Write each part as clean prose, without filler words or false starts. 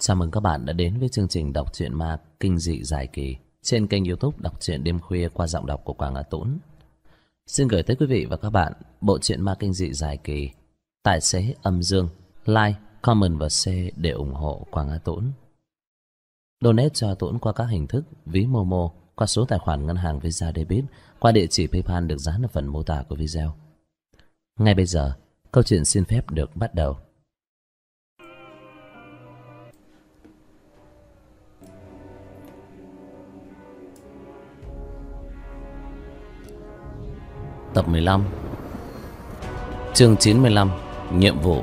Chào mừng các bạn đã đến với chương trình đọc truyện ma kinh dị dài kỳ trên kênh YouTube Đọc truyện đêm khuya qua giọng đọc của Quảng Á Tũng. Xin gửi tới quý vị và các bạn bộ truyện ma kinh dị dài kỳ Tài xế âm dương. Like, comment và share để ủng hộ Quảng Á Tũng. Donate cho Tũng qua các hình thức ví Momo, qua số tài khoản ngân hàng Visa Debit, qua địa chỉ PayPal được dán ở phần mô tả của video. Ngay bây giờ, câu chuyện xin phép được bắt đầu. Tập 15, chương 95, nhiệm vụ.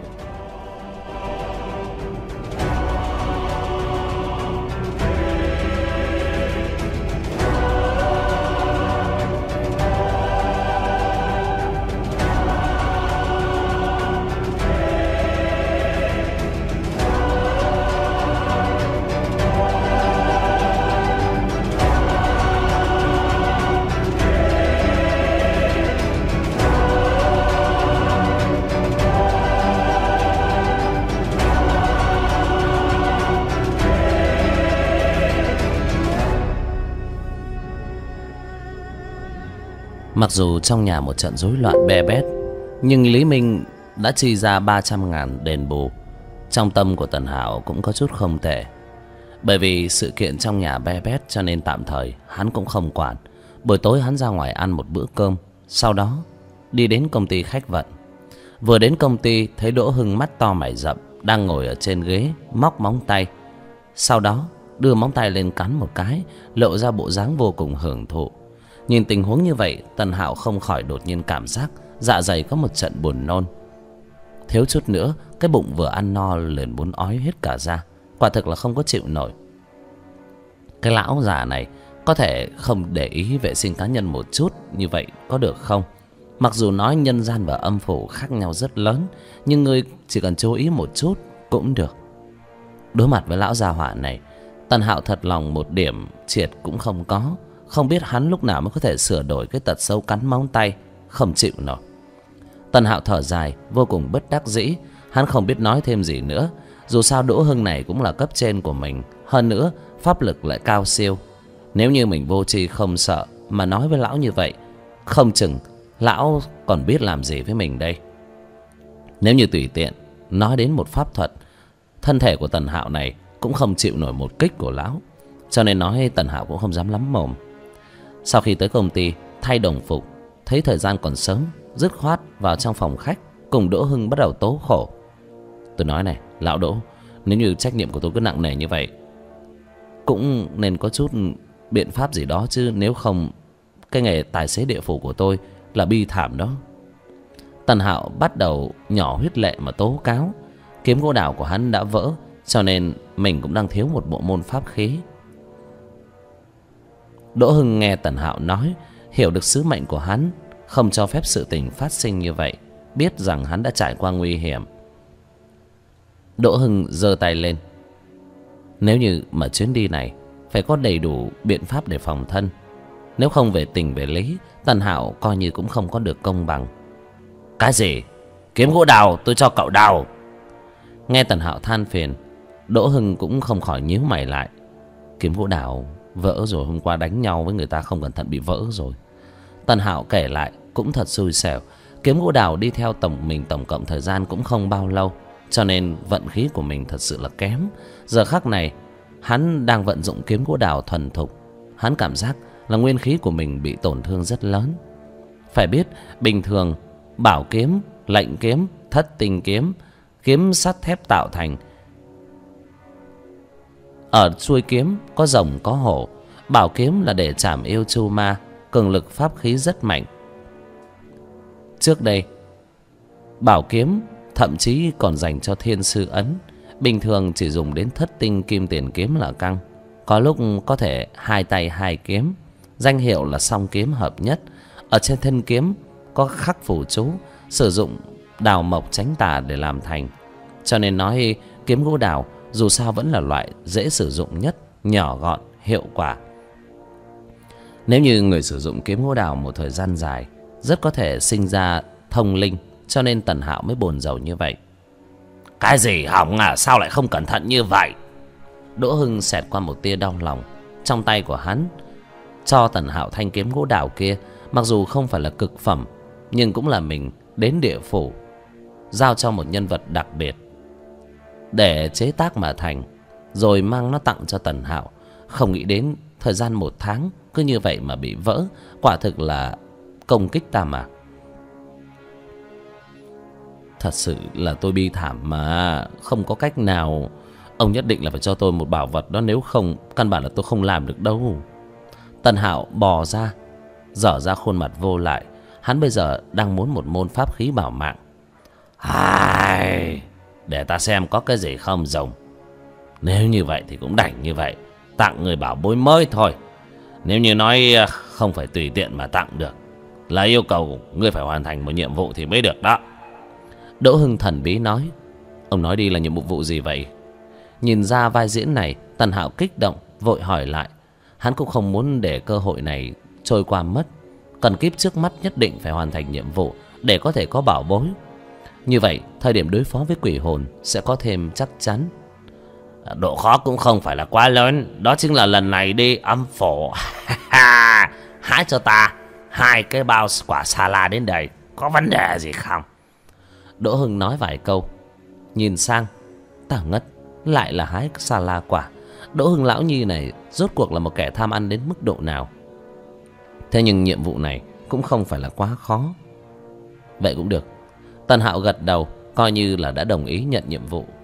Mặc dù trong nhà một trận rối loạn be bét, nhưng Lý Minh đã chi ra 300.000 đền bù. Trong tâm của Tần Hạo cũng có chút không tệ. Bởi vì sự kiện trong nhà be bét cho nên tạm thời hắn cũng không quản. Buổi tối hắn ra ngoài ăn một bữa cơm, sau đó đi đến công ty khách vận. Vừa đến công ty thấy Đỗ Hưng mắt to mày rậm đang ngồi ở trên ghế móc móng tay. Sau đó đưa móng tay lên cắn một cái, lộ ra bộ dáng vô cùng hưởng thụ. Nhìn tình huống như vậy, Tần Hạo không khỏi đột nhiên cảm giác dạ dày có một trận buồn nôn. Thiếu chút nữa cái bụng vừa ăn no liền muốn ói hết cả ra. Quả thực là không có chịu nổi. Cái lão già này có thể không để ý vệ sinh cá nhân một chút như vậy có được không? Mặc dù nói nhân gian và âm phủ khác nhau rất lớn, nhưng ngươi chỉ cần chú ý một chút cũng được. Đối mặt với lão già họa này, Tần Hạo thật lòng một điểm triệt cũng không có. Không biết hắn lúc nào mới có thể sửa đổi cái tật xấu cắn móng tay không chịu nổi. Tần Hạo thở dài vô cùng bất đắc dĩ. Hắn không biết nói thêm gì nữa. Dù sao Đỗ Hưng này cũng là cấp trên của mình, hơn nữa pháp lực lại cao siêu. Nếu như mình vô tri không sợ mà nói với lão như vậy, không chừng lão còn biết làm gì với mình đây. Nếu như tùy tiện nói đến một pháp thuật, thân thể của Tần Hạo này cũng không chịu nổi một kích của lão. Cho nên nói Tần Hạo cũng không dám lắm mồm. Sau khi tới công ty thay đồng phục, thấy thời gian còn sớm, dứt khoát vào trong phòng khách cùng Đỗ Hưng bắt đầu tố khổ. Tôi nói này lão Đỗ, nếu như trách nhiệm của tôi cứ nặng nề như vậy, cũng nên có chút biện pháp gì đó chứ. Nếu không, cái nghề tài xế địa phủ của tôi là bi thảm đó. Tần Hạo bắt đầu nhỏ huyết lệ mà tố cáo. Kiếm gỗ đào của hắn đã vỡ, cho nên mình cũng đang thiếu một bộ môn pháp khí. Đỗ Hưng nghe Tần Hạo nói, hiểu được sứ mệnh của hắn, không cho phép sự tình phát sinh như vậy, biết rằng hắn đã trải qua nguy hiểm. Đỗ Hưng giơ tay lên. Nếu như mà chuyến đi này phải có đầy đủ biện pháp để phòng thân, nếu không về tình về lý, Tần Hạo coi như cũng không có được công bằng. Cái gì? Kiếm gỗ đào tôi cho cậu đào. Nghe Tần Hạo than phiền, Đỗ Hưng cũng không khỏi nhíu mày lại. Kiếm gỗ đào vỡ rồi, hôm qua đánh nhau với người ta không cẩn thận bị vỡ rồi. Tần Hạo kể lại cũng thật xui xẻo. Kiếm gỗ đào đi theo mình tổng cộng thời gian cũng không bao lâu, cho nên vận khí của mình thật sự là kém. Giờ khắc này hắn đang vận dụng kiếm gỗ đào thuần thục. Hắn cảm giác là nguyên khí của mình bị tổn thương rất lớn. Phải biết bình thường bảo kiếm, lệnh kiếm, thất tinh kiếm, kiếm sắt thép tạo thành. Ở chuôi kiếm có rồng có hổ. Bảo kiếm là để trảm yêu chu ma, cường lực pháp khí rất mạnh. Trước đây bảo kiếm thậm chí còn dành cho thiên sư ấn. Bình thường chỉ dùng đến thất tinh kim tiền kiếm là căng. Có lúc có thể hai tay hai kiếm, danh hiệu là song kiếm hợp nhất. Ở trên thân kiếm có khắc phù chú, sử dụng đào mộc tránh tà để làm thành. Cho nên nói kiếm gỗ đào dù sao vẫn là loại dễ sử dụng nhất, nhỏ gọn, hiệu quả. Nếu như người sử dụng kiếm gỗ đào một thời gian dài, rất có thể sinh ra thông linh, cho nên Tần Hạo mới bồn rầu như vậy. Cái gì hỏng à? Sao lại không cẩn thận như vậy? Đỗ Hưng xẹt qua một tia đau lòng. Trong tay của hắn cho Tần Hạo thanh kiếm gỗ đào kia, mặc dù không phải là cực phẩm, nhưng cũng là mình đến địa phủ giao cho một nhân vật đặc biệt để chế tác mà thành, rồi mang nó tặng cho Tần Hạo. Không nghĩ đến thời gian 1 tháng cứ như vậy mà bị vỡ, quả thực là công kích ta mà. Thật sự là tôi bi thảm mà không có cách nào. Ông nhất định là phải cho tôi một bảo vật đó, nếu không căn bản là tôi không làm được đâu. Tần Hạo bò ra, dở ra khuôn mặt vô lại. Hắn bây giờ đang muốn một môn pháp khí bảo mạng. Để ta xem có cái gì không dùng. Nếu như vậy thì cũng đành như vậy, tặng người bảo bối mới thôi. Nếu như nói không phải tùy tiện mà tặng được, là yêu cầu ngươi phải hoàn thành một nhiệm vụ thì mới được đó. Đỗ Hưng thần bí nói. Ông nói đi là nhiệm vụ gì vậy? Nhìn ra vai diễn này, Tần Hạo kích động vội hỏi lại. Hắn cũng không muốn để cơ hội này trôi qua mất. Cần kíp trước mắt nhất định phải hoàn thành nhiệm vụ để có thể có bảo bối. Như vậy thời điểm đối phó với quỷ hồn sẽ có thêm chắc chắn. Độ khó cũng không phải là quá lớn. Đó chính là lần này đi âm phủ. Hái cho ta 2 cái bao quả sa la đến đây, có vấn đề gì không? Đỗ Hưng nói vài câu, nhìn sang Tả Ngất, lại là hái sa la quả. Đỗ Hưng lão nhi này rốt cuộc là một kẻ tham ăn đến mức độ nào? Thế nhưng nhiệm vụ này cũng không phải là quá khó. Vậy cũng được. Tần Hạo gật đầu, coi như là đã đồng ý nhận nhiệm vụ.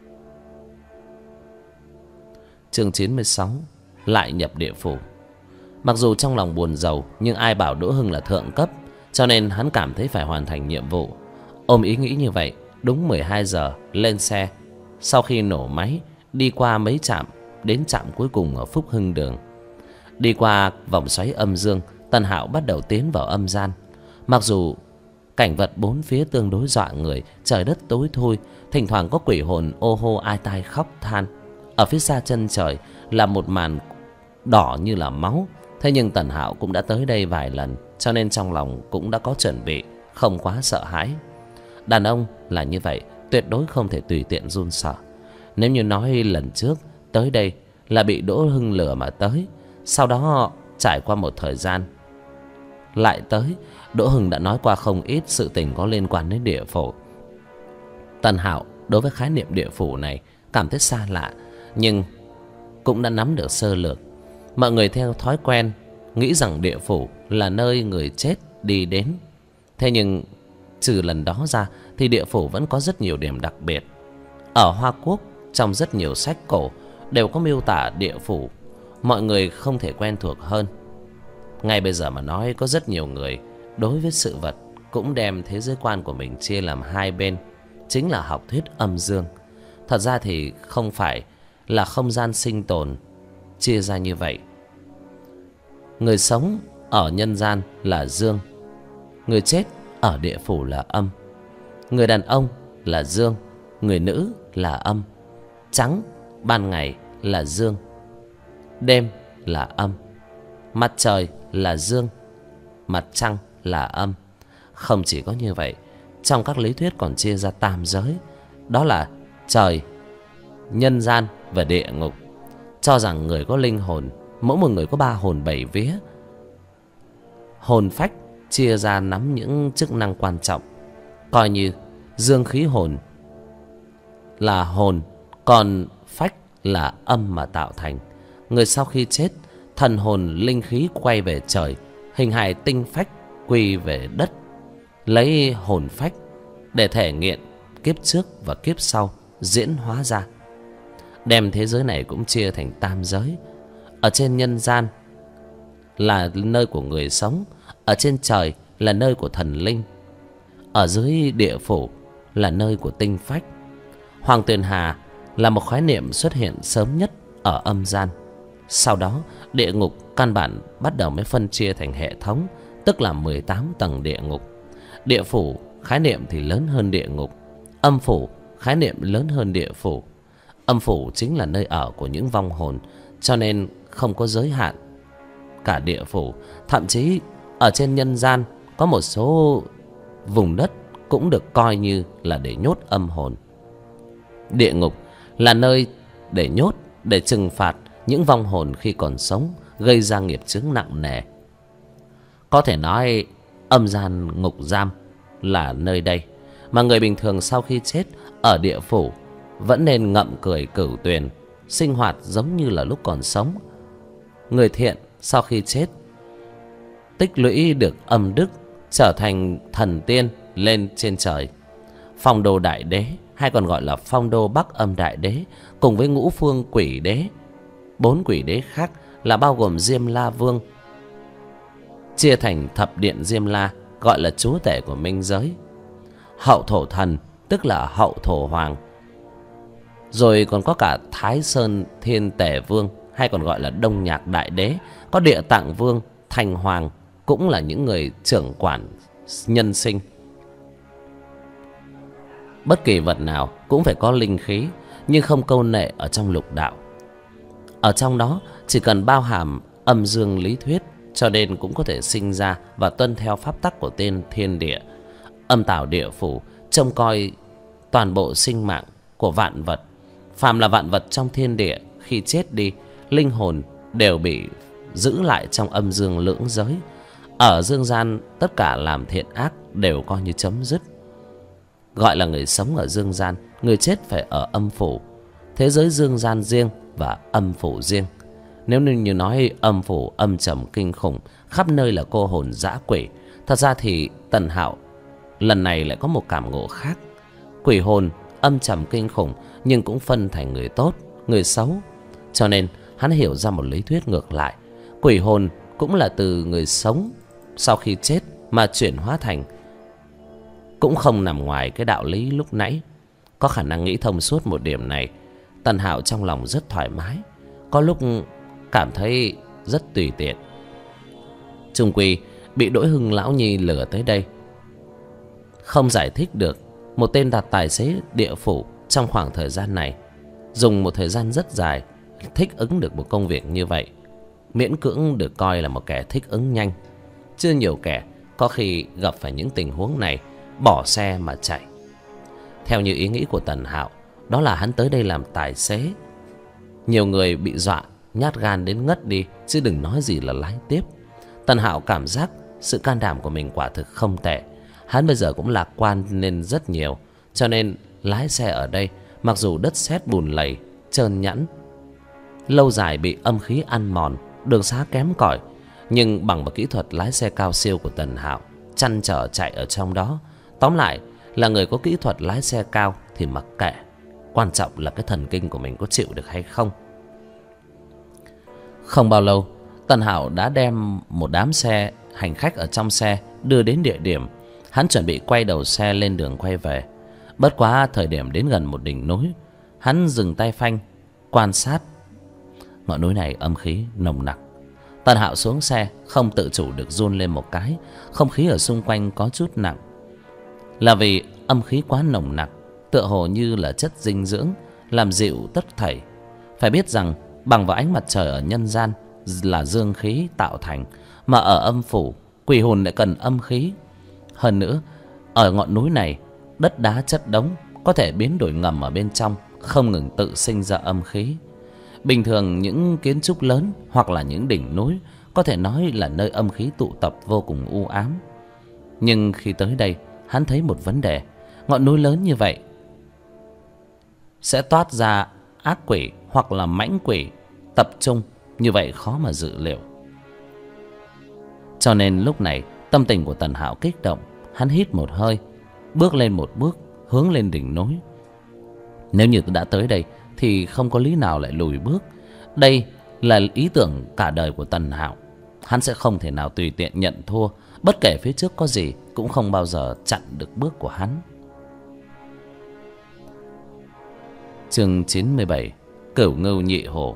Chương 96. Lại nhập địa phủ. Mặc dù trong lòng buồn rầu, nhưng ai bảo Đỗ Hưng là thượng cấp, cho nên hắn cảm thấy phải hoàn thành nhiệm vụ. Ôm ý nghĩ như vậy, đúng 12 giờ lên xe. Sau khi nổ máy, đi qua mấy trạm, đến trạm cuối cùng ở Phúc Hưng Đường. Đi qua vòng xoáy âm dương, Tần Hạo bắt đầu tiến vào âm gian. Mặc dù cảnh vật bốn phía tương đối dọa người, trời đất tối thui, thỉnh thoảng có quỷ hồn ô hô ai tai khóc than. Ở phía xa chân trời là một màn đỏ như là máu. Thế nhưng Tần Hạo cũng đã tới đây vài lần, cho nên trong lòng cũng đã có chuẩn bị, không quá sợ hãi. Đàn ông là như vậy, tuyệt đối không thể tùy tiện run sợ. Nếu như nói lần trước tới đây là bị Đỗ Hưng lừa mà tới, sau đó trải qua một thời gian lại tới, Đỗ Hưng đã nói qua không ít sự tình có liên quan đến địa phủ. Tần Hạo đối với khái niệm địa phủ này cảm thấy xa lạ, nhưng cũng đã nắm được sơ lược. Mọi người theo thói quen nghĩ rằng địa phủ là nơi người chết đi đến. Thế nhưng trừ lần đó ra thì địa phủ vẫn có rất nhiều điểm đặc biệt. Ở Hoa Quốc, trong rất nhiều sách cổ đều có miêu tả địa phủ, mọi người không thể quen thuộc hơn. Ngay bây giờ mà nói, có rất nhiều người đối với sự vật cũng đem thế giới quan của mình chia làm hai bên, chính là học thuyết âm dương. Thật ra thì không phải là không gian sinh tồn chia ra như vậy. Người sống ở nhân gian là dương, người chết ở địa phủ là âm. Người đàn ông là dương, người nữ là âm. Trắng ban ngày là dương, đêm là âm. Mặt trời là dương, mặt trăng là âm. Không chỉ có như vậy, trong các lý thuyết còn chia ra tam giới, đó là trời, nhân gian và địa ngục. Cho rằng người có linh hồn, mỗi một người có 3 hồn 7 vía. Hồn phách chia ra nắm những chức năng quan trọng, coi như dương khí hồn là hồn, còn phách là âm mà tạo thành. Người sau khi chết, thần hồn linh khí quay về trời, hình hài tinh phách quy về đất, lấy hồn phách để thể nghiệm kiếp trước và kiếp sau diễn hóa ra. Đem thế giới này cũng chia thành tam giới. Ở trên nhân gian là nơi của người sống, ở trên trời là nơi của thần linh, ở dưới địa phủ là nơi của tinh phách. Hoàng Tuyền Hà là một khái niệm xuất hiện sớm nhất ở âm gian. Sau đó địa ngục căn bản bắt đầu mới phân chia thành hệ thống, tức là 18 tầng địa ngục. Địa phủ khái niệm thì lớn hơn địa ngục, âm phủ khái niệm lớn hơn địa phủ. Âm phủ chính là nơi ở của những vong hồn, cho nên không có giới hạn. Cả địa phủ, thậm chí ở trên nhân gian có một số vùng đất cũng được coi như là để nhốt âm hồn. Địa ngục là nơi để nhốt để trừng phạt những vong hồn khi còn sống gây ra nghiệp chướng nặng nề. Có thể nói âm gian ngục giam là nơi đây mà người bình thường sau khi chết ở địa phủ vẫn nên ngậm cười cửu tuyền, sinh hoạt giống như là lúc còn sống. Người thiện sau khi chết tích lũy được âm đức, trở thành thần tiên lên trên trời. Phong đô đại đế, hay còn gọi là phong đô Bắc Âm đại đế, cùng với ngũ phương quỷ đế, 4 quỷ đế khác là bao gồm Diêm La Vương, chia thành thập điện Diêm La, gọi là chúa tể của minh giới. Hậu thổ thần tức là hậu thổ hoàng, rồi còn có cả Thái Sơn Thiên Tể Vương, hay còn gọi là Đông Nhạc đại đế, có Địa Tạng Vương, Thành Hoàng, cũng là những người trưởng quản nhân sinh. Bất kỳ vật nào cũng phải có linh khí, nhưng không câu nệ ở trong lục đạo. Ở trong đó chỉ cần bao hàm âm dương lý thuyết, cho nên cũng có thể sinh ra và tuân theo pháp tắc của tên thiên địa. Âm tào địa phủ trông coi toàn bộ sinh mạng của vạn vật. Phàm là vạn vật trong thiên địa, khi chết đi, linh hồn đều bị giữ lại trong âm dương lưỡng giới. Ở dương gian, tất cả làm thiện ác đều coi như chấm dứt. Gọi là người sống ở dương gian, người chết phải ở âm phủ. Thế giới dương gian riêng và âm phủ riêng. Nếu như nói âm phủ âm trầm kinh khủng, khắp nơi là cô hồn dã quỷ, thật ra thì Tần Hạo lần này lại có một cảm ngộ khác. Quỷ hồn âm trầm kinh khủng, nhưng cũng phân thành người tốt, người xấu. Cho nên hắn hiểu ra một lý thuyết ngược lại. Quỷ hồn cũng là từ người sống sau khi chết mà chuyển hóa thành, cũng không nằm ngoài cái đạo lý lúc nãy. Có khả năng nghĩ thông suốt một điểm này, Tần Hạo trong lòng rất thoải mái, có lúc cảm thấy rất tùy tiện. Chung quy bị Đỗ Hưng lão nhi lừa tới đây, không giải thích được một tên đặt tài xế địa phủ trong khoảng thời gian này dùng một thời gian rất dài thích ứng được một công việc như vậy, miễn cưỡng được coi là một kẻ thích ứng nhanh. Chưa nhiều kẻ có khi gặp phải những tình huống này bỏ xe mà chạy. Theo như ý nghĩ của Tần Hạo, đó là hắn tới đây làm tài xế. Nhiều người bị dọa nhát gan đến ngất đi, chứ đừng nói gì là lái tiếp. Tần Hạo cảm giác sự can đảm của mình quả thực không tệ. Hắn bây giờ cũng lạc quan nên rất nhiều, cho nên lái xe ở đây, mặc dù đất sét bùn lầy trơn nhẵn, lâu dài bị âm khí ăn mòn, đường xá kém cỏi, nhưng bằng một kỹ thuật lái xe cao siêu của Tần Hạo, chăn trở chạy ở trong đó. Tóm lại là người có kỹ thuật lái xe cao thì mặc kệ, quan trọng là cái thần kinh của mình có chịu được hay không. Không bao lâu, Tần Hạo đã đem một đám xe hành khách ở trong xe đưa đến địa điểm. Hắn chuẩn bị quay đầu xe lên đường quay về. Bất quá thời điểm đến gần một đỉnh núi, hắn dừng tay phanh quan sát. Ngọn núi này âm khí nồng nặc. Tần Hạo xuống xe không tự chủ được run lên một cái. Không khí ở xung quanh có chút nặng, là vì âm khí quá nồng nặc, tựa hồ như là chất dinh dưỡng làm dịu tất thảy. Phải biết rằng bằng vào ánh mặt trời ở nhân gian là dương khí tạo thành, mà ở âm phủ quỷ hồn lại cần âm khí. Hơn nữa, ở ngọn núi này đất đá chất đống, có thể biến đổi ngầm ở bên trong, không ngừng tự sinh ra âm khí. Bình thường những kiến trúc lớn hoặc là những đỉnh núi có thể nói là nơi âm khí tụ tập vô cùng u ám. Nhưng khi tới đây, hắn thấy một vấn đề. Ngọn núi lớn như vậy sẽ toát ra ác quỷ hoặc là mãnh quỷ tập trung, như vậy khó mà dự liệu. Cho nên lúc này tâm tình của Tần Hạo kích động. Hắn hít một hơi, bước lên một bước, hướng lên đỉnh núi. Nếu như đã tới đây thì không có lý nào lại lùi bước. Đây là ý tưởng cả đời của Tần Hạo. Hắn sẽ không thể nào tùy tiện nhận thua, bất kể phía trước có gì cũng không bao giờ chặn được bước của hắn. Chương 97: Cửu Ngưu Nhị Hổ.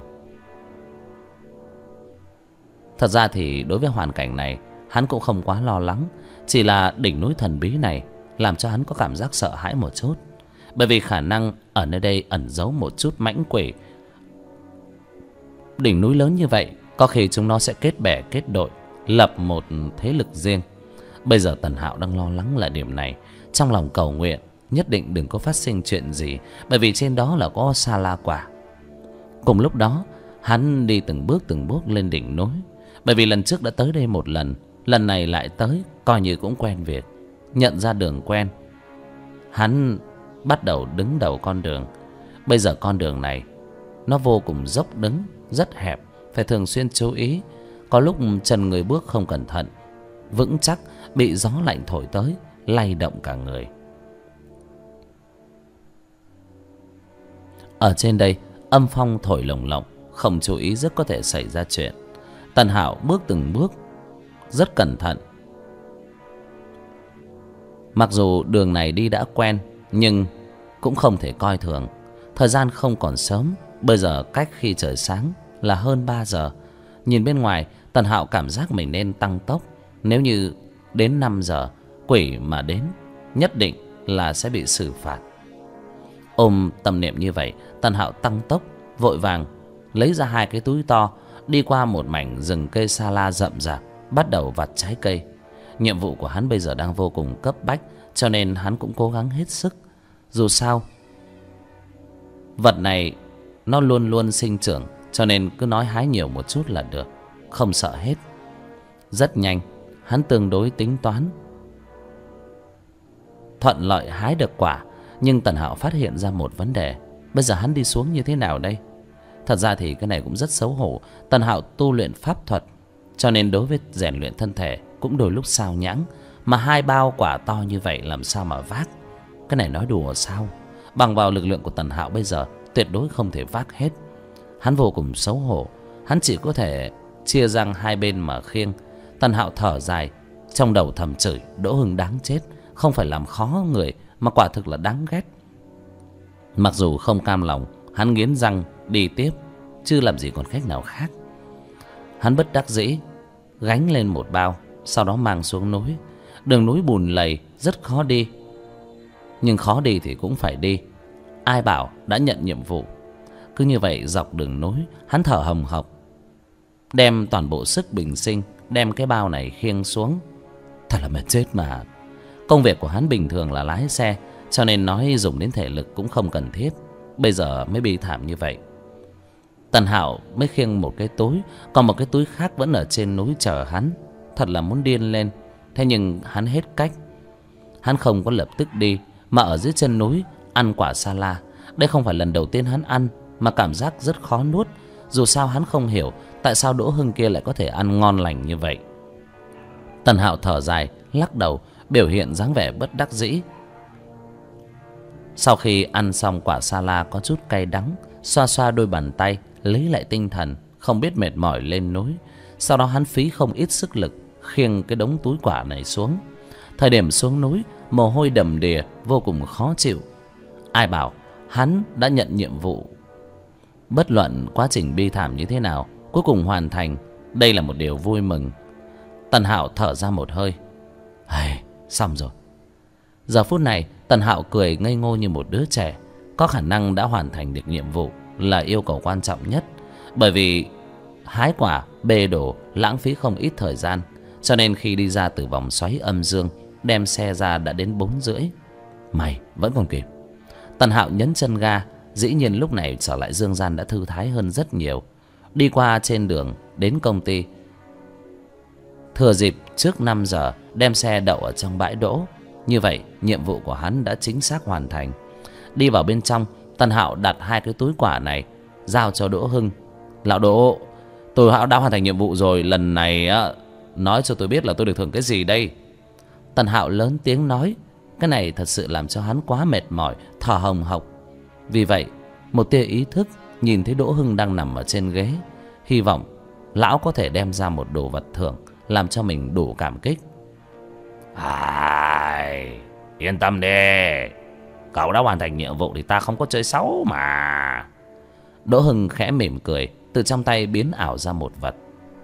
Thật ra thì đối với hoàn cảnh này, hắn cũng không quá lo lắng. Chỉ là đỉnh núi thần bí này làm cho hắn có cảm giác sợ hãi một chút, bởi vì khả năng ở nơi đây ẩn giấu một chút mãnh quỷ. Đỉnh núi lớn như vậy, có khi chúng nó sẽ kết bè kết đội, lập một thế lực riêng. Bây giờ Tần Hạo đang lo lắng là điểm này. Trong lòng cầu nguyện nhất định đừng có phát sinh chuyện gì, bởi vì trên đó là có sa la quả. Cùng lúc đó hắn đi từng bước lên đỉnh núi. Bởi vì lần trước đã tới đây một lần, lần này lại tới, coi như cũng quen việc. Nhận ra đường quen, hắn bắt đầu đứng đầu con đường. Bây giờ con đường này nó vô cùng dốc đứng, rất hẹp, phải thường xuyên chú ý. Có lúc chân người bước không cẩn thận, vững chắc bị gió lạnh thổi tới, lay động cả người. Ở trên đây âm phong thổi lồng lộng, không chú ý rất có thể xảy ra chuyện. Tần Hạo bước từng bước rất cẩn thận. Mặc dù đường này đi đã quen, nhưng cũng không thể coi thường. Thời gian không còn sớm, bây giờ cách khi trời sáng là hơn 3 giờ. Nhìn bên ngoài, Tần Hạo cảm giác mình nên tăng tốc. Nếu như đến 5 giờ quỷ mà đến, nhất định là sẽ bị xử phạt. Ôm tâm niệm như vậy, Tần Hạo tăng tốc, vội vàng lấy ra 2 cái túi to, đi qua một mảnh rừng cây sa la rậm rạp, bắt đầu vặt trái cây. Nhiệm vụ của hắn bây giờ đang vô cùng cấp bách, cho nên hắn cũng cố gắng hết sức. Dù sao vật này nó luôn luôn sinh trưởng, cho nên cứ nói hái nhiều một chút là được, không sợ hết. Rất nhanh, hắn tương đối tính toán, thuận lợi hái được quả. Nhưng Tần Hạo phát hiện ra một vấn đề. Bây giờ hắn đi xuống như thế nào đây? Thật ra thì cái này cũng rất xấu hổ. Tần Hạo tu luyện pháp thuật, cho nên đối với rèn luyện thân thể cũng đôi lúc sao nhãng. Mà 2 bao quả to như vậy làm sao mà vác? Cái này nói đùa sao? Bằng vào lực lượng của Tần Hạo bây giờ, tuyệt đối không thể vác hết. Hắn vô cùng xấu hổ, hắn chỉ có thể chia răng 2 bên mà khiêng. Tần Hạo thở dài, trong đầu thầm chửi Đỗ Hưng đáng chết, không phải làm khó người mà quả thực là đáng ghét. Mặc dù không cam lòng, hắn nghiến răng đi tiếp, chứ làm gì còn cách nào khác. Hắn bất đắc dĩ gánh lên một bao, sau đó mang xuống núi. Đường núi bùn lầy rất khó đi, nhưng khó đi thì cũng phải đi. Ai bảo đã nhận nhiệm vụ. Cứ như vậy dọc đường núi, hắn thở hồng hộc, đem toàn bộ sức bình sinh đem cái bao này khiêng xuống. Thật là mệt chết mà. Công việc của hắn bình thường là lái xe, cho nên nói dùng đến thể lực cũng không cần thiết. Bây giờ mới bi thảm như vậy. Tần Hạo mới khiêng một cái túi, còn một cái túi khác vẫn ở trên núi chờ hắn. Thật là muốn điên lên. Thế nhưng hắn hết cách. Hắn không có lập tức đi, mà ở dưới chân núi ăn quả sa la. Đây không phải lần đầu tiên hắn ăn, mà cảm giác rất khó nuốt. Dù sao hắn không hiểu tại sao Đỗ Hưng kia lại có thể ăn ngon lành như vậy. Tần Hạo thở dài, lắc đầu, biểu hiện dáng vẻ bất đắc dĩ. Sau khi ăn xong quả sa la có chút cay đắng, xoa xoa đôi bàn tay, lấy lại tinh thần, không biết mệt mỏi lên núi. Sau đó hắn phí không ít sức lực khiêng cái đống túi quả này xuống. Thời điểm xuống núi, mồ hôi đầm đìa, vô cùng khó chịu. Ai bảo hắn đã nhận nhiệm vụ. Bất luận quá trình bi thảm như thế nào, cuối cùng hoàn thành, đây là một điều vui mừng. Tần Hạo thở ra một hơi. Xong rồi. Giờ phút này Tần Hạo cười ngây ngô như một đứa trẻ. Có khả năng đã hoàn thành được nhiệm vụ là yêu cầu quan trọng nhất. Bởi vì hái quả, bê đồ, lãng phí không ít thời gian. Cho nên khi đi ra từ vòng xoáy âm dương, đem xe ra đã đến 4:30. May vẫn còn kịp. Tần Hạo nhấn chân ga. Dĩ nhiên lúc này trở lại dương gian đã thư thái hơn rất nhiều. Đi qua trên đường đến công ty, thừa dịp trước 5 giờ đem xe đậu ở trong bãi đỗ. Như vậy nhiệm vụ của hắn đã chính xác hoàn thành. Đi vào bên trong, Tần Hạo đặt 2 cái túi quả này giao cho Đỗ Hưng. Lão Đỗ, tôi đã hoàn thành nhiệm vụ rồi. Lần này nói cho tôi biết là tôi được thưởng cái gì đây? Tần Hạo lớn tiếng nói. Cái này thật sự làm cho hắn quá mệt mỏi, thở hồng hộc. Vì vậy một tia ý thức nhìn thấy Đỗ Hưng đang nằm ở trên ghế, hy vọng lão có thể đem ra một đồ vật thưởng làm cho mình đủ cảm kích. Yên tâm đi, cậu đã hoàn thành nhiệm vụ thì ta không có chơi xấu mà. Đỗ Hưng khẽ mỉm cười, từ trong tay biến ảo ra một vật.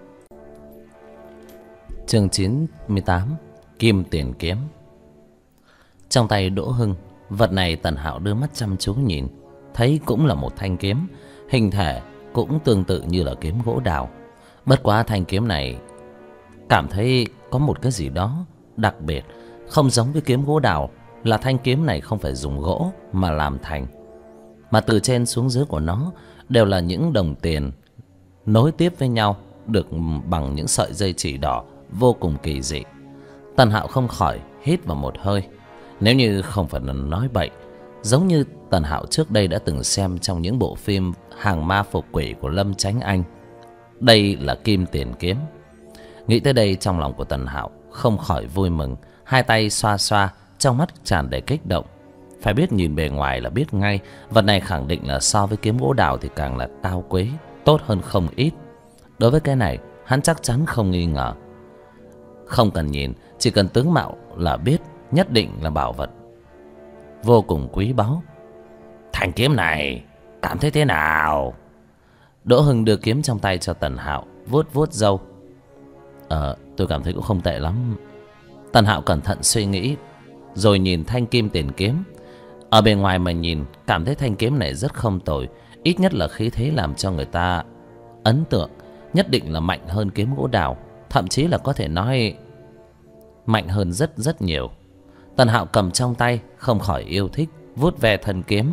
Chương 98, Kim Tiền Kiếm. Trong tay Đỗ Hưng, vật này Tần Hạo đưa mắt chăm chú nhìn, thấy cũng là một thanh kiếm, hình thể cũng tương tự như là kiếm gỗ đào. Bất quá thanh kiếm này cảm thấy có một cái gì đó đặc biệt, không giống với kiếm gỗ đào, là thanh kiếm này không phải dùng gỗ mà làm thành. mà từ trên xuống dưới của nó đều là những đồng tiền nối tiếp với nhau, được bằng những sợi dây chỉ đỏ vô cùng kỳ dị. Tần Hạo không khỏi hít vào một hơi. Nếu như không phải là nói bậy, giống như Tần Hạo trước đây đã từng xem trong những bộ phim hàng ma phục quỷ của Lâm Chánh Anh, đây là kim tiền kiếm. Nghĩ tới đây, trong lòng của Tần Hạo không khỏi vui mừng, hai tay xoa xoa, trong mắt tràn đầy kích động. Phải biết nhìn bề ngoài là biết ngay, vật này khẳng định là so với kiếm gỗ đào thì càng là cao quý, tốt hơn không ít. Đối với cái này, hắn chắc chắn không nghi ngờ. Không cần nhìn, chỉ cần tướng mạo là biết nhất định là bảo vật vô cùng quý báu. Thanh kiếm này cảm thấy thế nào? Đỗ Hưng đưa kiếm trong tay cho Tần Hạo, vuốt vuốt râu. Tôi cảm thấy cũng không tệ lắm. Tần Hạo cẩn thận suy nghĩ, rồi nhìn thanh kim tiền kiếm. Ở bề ngoài mà nhìn, cảm thấy thanh kiếm này rất không tồi. Ít nhất là khí thế làm cho người ta ấn tượng, nhất định là mạnh hơn kiếm gỗ đào. Thậm chí là có thể nói mạnh hơn rất rất nhiều. Tần Hạo cầm trong tay, không khỏi yêu thích, vuốt ve thân kiếm.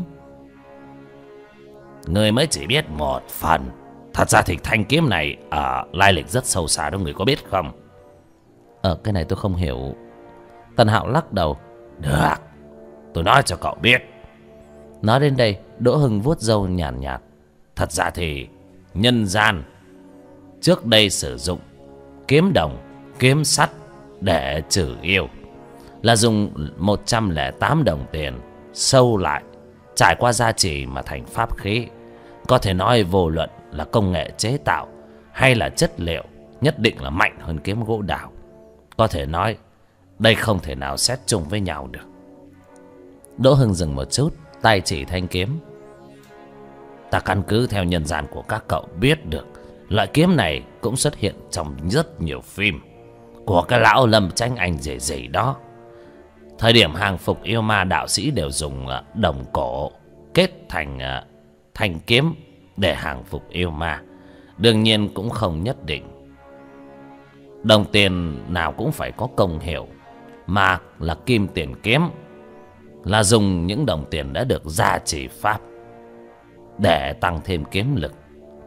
Người mới chỉ biết một phần. Thật ra thì thanh kiếm này lai lịch rất sâu xa đó, người có biết không? Cái này tôi không hiểu. Tần Hạo lắc đầu. Được, tôi nói cho cậu biết. Nói đến đây, Đỗ Hưng vuốt râu nhàn nhạt. Thật ra thì nhân gian trước đây sử dụng kiếm đồng, kiếm sắt để trừ yêu, là dùng 108 đồng tiền sâu lại, trải qua gia trì mà thành pháp khí. Có thể nói vô luận là công nghệ chế tạo hay là chất liệu, nhất định là mạnh hơn kiếm gỗ đào. Có thể nói đây không thể nào xét chung với nhau được. Đỗ Hưng dừng một chút, tay chỉ thanh kiếm. Ta căn cứ theo nhân gian của các cậu biết được, loại kiếm này cũng xuất hiện trong rất nhiều phim của cái lão Lâm Chánh Anh gì gì đó. Thời điểm hàng phục yêu ma, đạo sĩ đều dùng đồng cổ kết thành thanh kiếm để hàng phục yêu ma. Đương nhiên cũng không nhất định đồng tiền nào cũng phải có công hiệu, mà là kim tiền kiếm là dùng những đồng tiền đã được gia trì pháp để tăng thêm kiếm lực.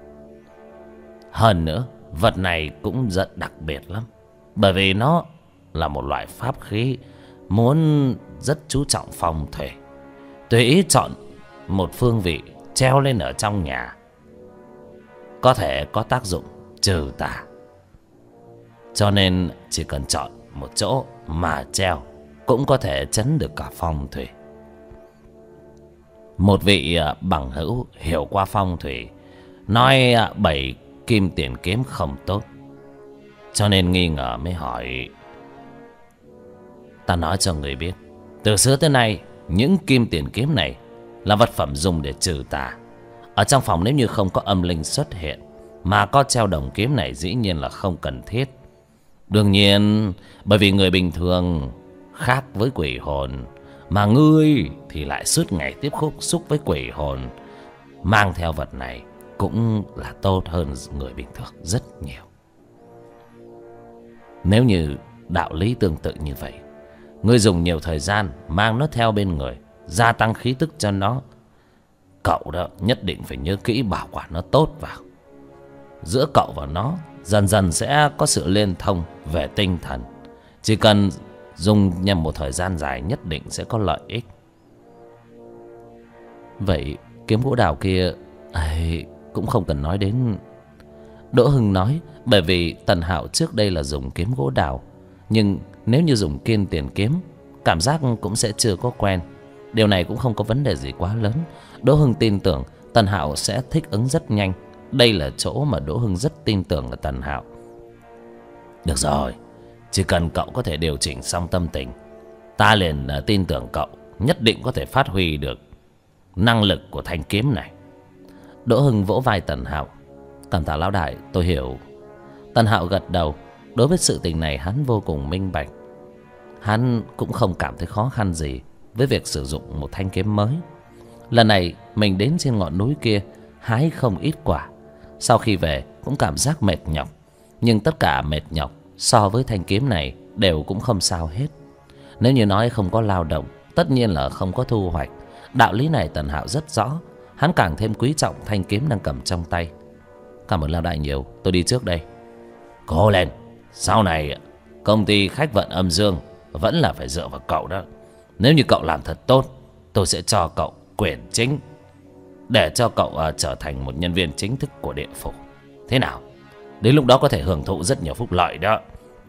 Hơn nữa, vật này cũng rất đặc biệt lắm, bởi vì nó là một loại pháp khí muốn rất chú trọng phong thủy. Tùy ý chọn một phương vị treo lên ở trong nhà, có thể có tác dụng trừ tà. Cho nên chỉ cần chọn một chỗ mà treo cũng có thể chấn được cả phong thủy. Một vị bằng hữu hiểu qua phong thủy nói 7 kim tiền kiếm không tốt, cho nên nghi ngờ mới hỏi. Ta nói cho người biết, từ xưa tới nay những kim tiền kiếm này là vật phẩm dùng để trừ tà. Ở trong phòng nếu như không có âm linh xuất hiện mà có treo đồng kiếm này, dĩ nhiên là không cần thiết. Đương nhiên, bởi vì người bình thường khác với quỷ hồn, mà ngươi thì lại suốt ngày tiếp xúc với quỷ hồn, mang theo vật này cũng là tốt hơn người bình thường rất nhiều. Nếu như đạo lý tương tự như vậy, ngươi dùng nhiều thời gian mang nó theo bên người, gia tăng khí tức cho nó. Cậu đó nhất định phải nhớ kỹ bảo quản nó tốt vào. Giữa cậu và nó dần dần sẽ có sự liên thông về tinh thần. Chỉ cần dùng nhằm một thời gian dài nhất định sẽ có lợi ích. Vậy kiếm gỗ đào kia cũng không cần nói đến. Đỗ Hưng nói, bởi vì Tần Hạo trước đây là dùng kiếm gỗ đào, nhưng nếu như dùng kim tiền kiếm, cảm giác cũng sẽ chưa có quen. Điều này cũng không có vấn đề gì quá lớn. Đỗ Hưng tin tưởng Tần Hạo sẽ thích ứng rất nhanh. Đây là chỗ mà Đỗ Hưng rất tin tưởng ở Tần Hạo. Được rồi, chỉ cần cậu có thể điều chỉnh xong tâm tình, ta liền tin tưởng cậu nhất định có thể phát huy được năng lực của thanh kiếm này. Đỗ Hưng vỗ vai Tần Hạo. Cảm tạ lão đại, tôi hiểu. Tần Hạo gật đầu. Đối với sự tình này hắn vô cùng minh bạch. Hắn cũng không cảm thấy khó khăn gì với việc sử dụng một thanh kiếm mới. Lần này mình đến trên ngọn núi kia hái không ít quả. Sau khi về cũng cảm giác mệt nhọc, nhưng tất cả mệt nhọc so với thanh kiếm này đều cũng không sao hết. Nếu như nói không có lao động, tất nhiên là không có thu hoạch. Đạo lý này Tần Hạo rất rõ. hắn càng thêm quý trọng thanh kiếm đang cầm trong tay. Cảm ơn lão đại nhiều, tôi đi trước đây. Cố lên, sau này công ty khách vận âm dương vẫn là phải dựa vào cậu đó. Nếu như cậu làm thật tốt, tôi sẽ cho cậu quyền chính, để cho cậu trở thành một nhân viên chính thức của địa phủ. Thế nào? Đến lúc đó có thể hưởng thụ rất nhiều phúc lợi đó.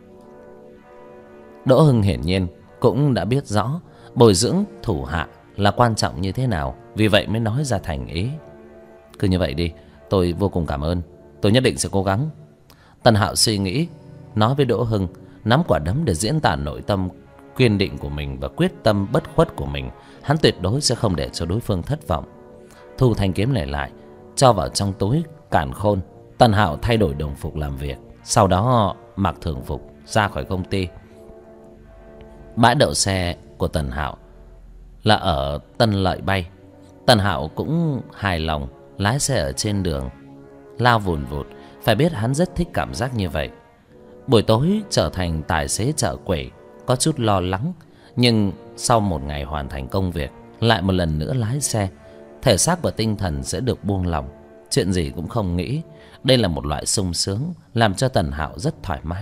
Đỗ Hưng hiển nhiên cũng đã biết rõ bồi dưỡng thủ hạ là quan trọng như thế nào, vì vậy mới nói ra thành ý. Cứ như vậy đi, tôi vô cùng cảm ơn, tôi nhất định sẽ cố gắng. Tần Hạo suy nghĩ, nói với Đỗ Hưng, nắm quả đấm để diễn tả nội tâm kiên định của mình và quyết tâm bất khuất của mình. Hắn tuyệt đối sẽ không để cho đối phương thất vọng. Thu thanh kiếm này lại, cho vào trong túi càn khôn. Tần Hạo thay đổi đồng phục làm việc, sau đó mặc thường phục ra khỏi công ty. Bãi đậu xe của Tần Hạo là ở Tân Lợi Bay. Tần Hạo cũng hài lòng lái xe ở trên đường lao vùn vụt. Phải biết hắn rất thích cảm giác như vậy. Buổi tối trở thành tài xế chợ quẩy có chút lo lắng, nhưng sau một ngày hoàn thành công việc, lại một lần nữa lái xe, thể xác và tinh thần sẽ được buông lỏng, chuyện gì cũng không nghĩ. Đây là một loại sung sướng làm cho Tần Hạo rất thoải mái.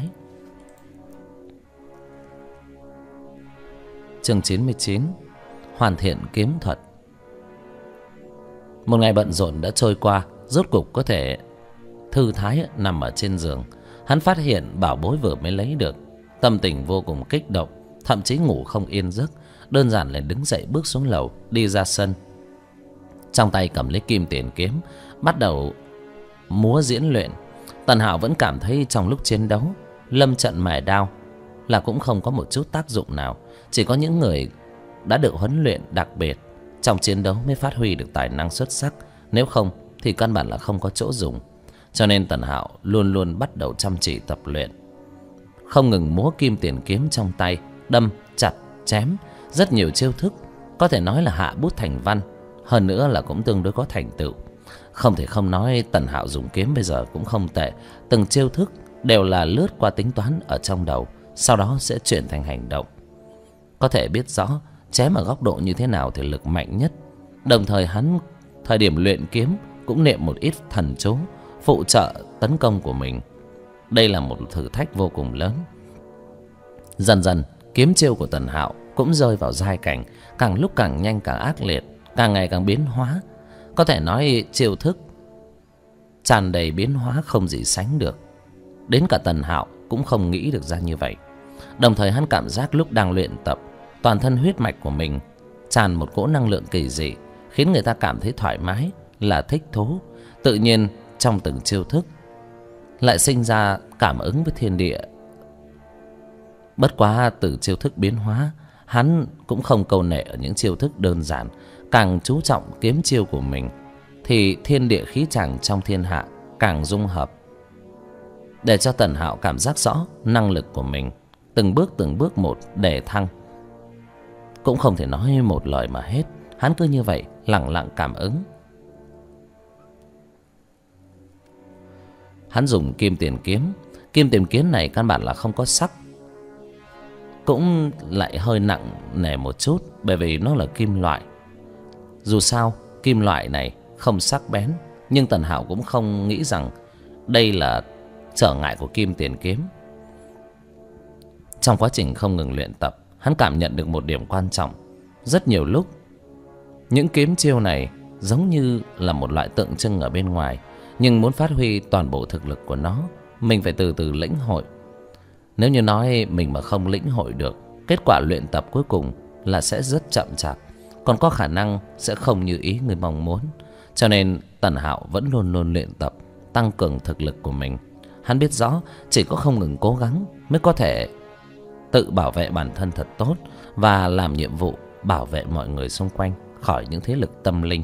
Chương 99: Hoàn thiện kiếm thuật. Một ngày bận rộn đã trôi qua, rốt cục có thể thư thái nằm ở trên giường. Hắn phát hiện bảo bối vừa mới lấy được, tâm tình vô cùng kích động, thậm chí ngủ không yên giấc. Đơn giản là đứng dậy bước xuống lầu, đi ra sân, trong tay cầm lấy kim tiền kiếm, bắt đầu múa diễn luyện. Tần Hạo vẫn cảm thấy trong lúc chiến đấu, lâm trận mài đao là cũng không có một chút tác dụng nào. Chỉ có những người đã được huấn luyện đặc biệt trong chiến đấu mới phát huy được tài năng xuất sắc, nếu không thì căn bản là không có chỗ dùng. Cho nên Tần Hạo luôn luôn bắt đầu chăm chỉ tập luyện, không ngừng múa kim tiền kiếm trong tay, đâm, chặt, chém, rất nhiều chiêu thức, có thể nói là hạ bút thành văn. Hơn nữa là cũng tương đối có thành tựu. Không thể không nói Tần Hạo dùng kiếm bây giờ cũng không tệ. Từng chiêu thức đều là lướt qua tính toán ở trong đầu, sau đó sẽ chuyển thành hành động. Có thể biết rõ chém ở góc độ như thế nào thì lực mạnh nhất. Đồng thời hắn thời điểm luyện kiếm cũng niệm một ít thần chú phụ trợ tấn công của mình. Đây là một thử thách vô cùng lớn. Dần dần kiếm chiêu của Tần Hạo cũng rơi vào giai cảnh càng lúc càng nhanh, càng ác liệt, càng ngày càng biến hóa. Có thể nói chiêu thức tràn đầy biến hóa không gì sánh được. Đến cả Tần Hạo cũng không nghĩ được ra như vậy. Đồng thời hắn cảm giác lúc đang luyện tập, toàn thân huyết mạch của mình tràn một cỗ năng lượng kỳ dị, khiến người ta cảm thấy thoải mái, là thích thú. Tự nhiên trong từng chiêu thức lại sinh ra cảm ứng với thiên địa. Bất quá từ chiêu thức biến hóa, hắn cũng không câu nệ ở những chiêu thức đơn giản, càng chú trọng kiếm chiêu của mình thì thiên địa khí chàng trong thiên hạ càng dung hợp, để cho Tần Hạo cảm giác rõ năng lực của mình từng bước một để thăng. Cũng không thể nói một lời mà hết, hắn cứ như vậy lặng lặng cảm ứng. Hắn dùng kim tiền kiếm. Kim tiền kiếm này căn bản là không có sắc, cũng lại hơi nặng nề một chút, bởi vì nó là kim loại. Dù sao kim loại này không sắc bén, nhưng Tần Hạo cũng không nghĩ rằng đây là trở ngại của kim tiền kiếm. Trong quá trình không ngừng luyện tập, hắn cảm nhận được một điểm quan trọng. Rất nhiều lúc những kiếm chiêu này giống như là một loại tượng trưng ở bên ngoài, nhưng muốn phát huy toàn bộ thực lực của nó, mình phải từ từ lĩnh hội. Nếu như nói mình mà không lĩnh hội được, kết quả luyện tập cuối cùng là sẽ rất chậm chạp, còn có khả năng sẽ không như ý người mong muốn. Cho nên Tần Hạo vẫn luôn luôn luyện tập, tăng cường thực lực của mình. Hắn biết rõ chỉ có không ngừng cố gắng mới có thể tự bảo vệ bản thân thật tốt, và làm nhiệm vụ bảo vệ mọi người xung quanh khỏi những thế lực tâm linh.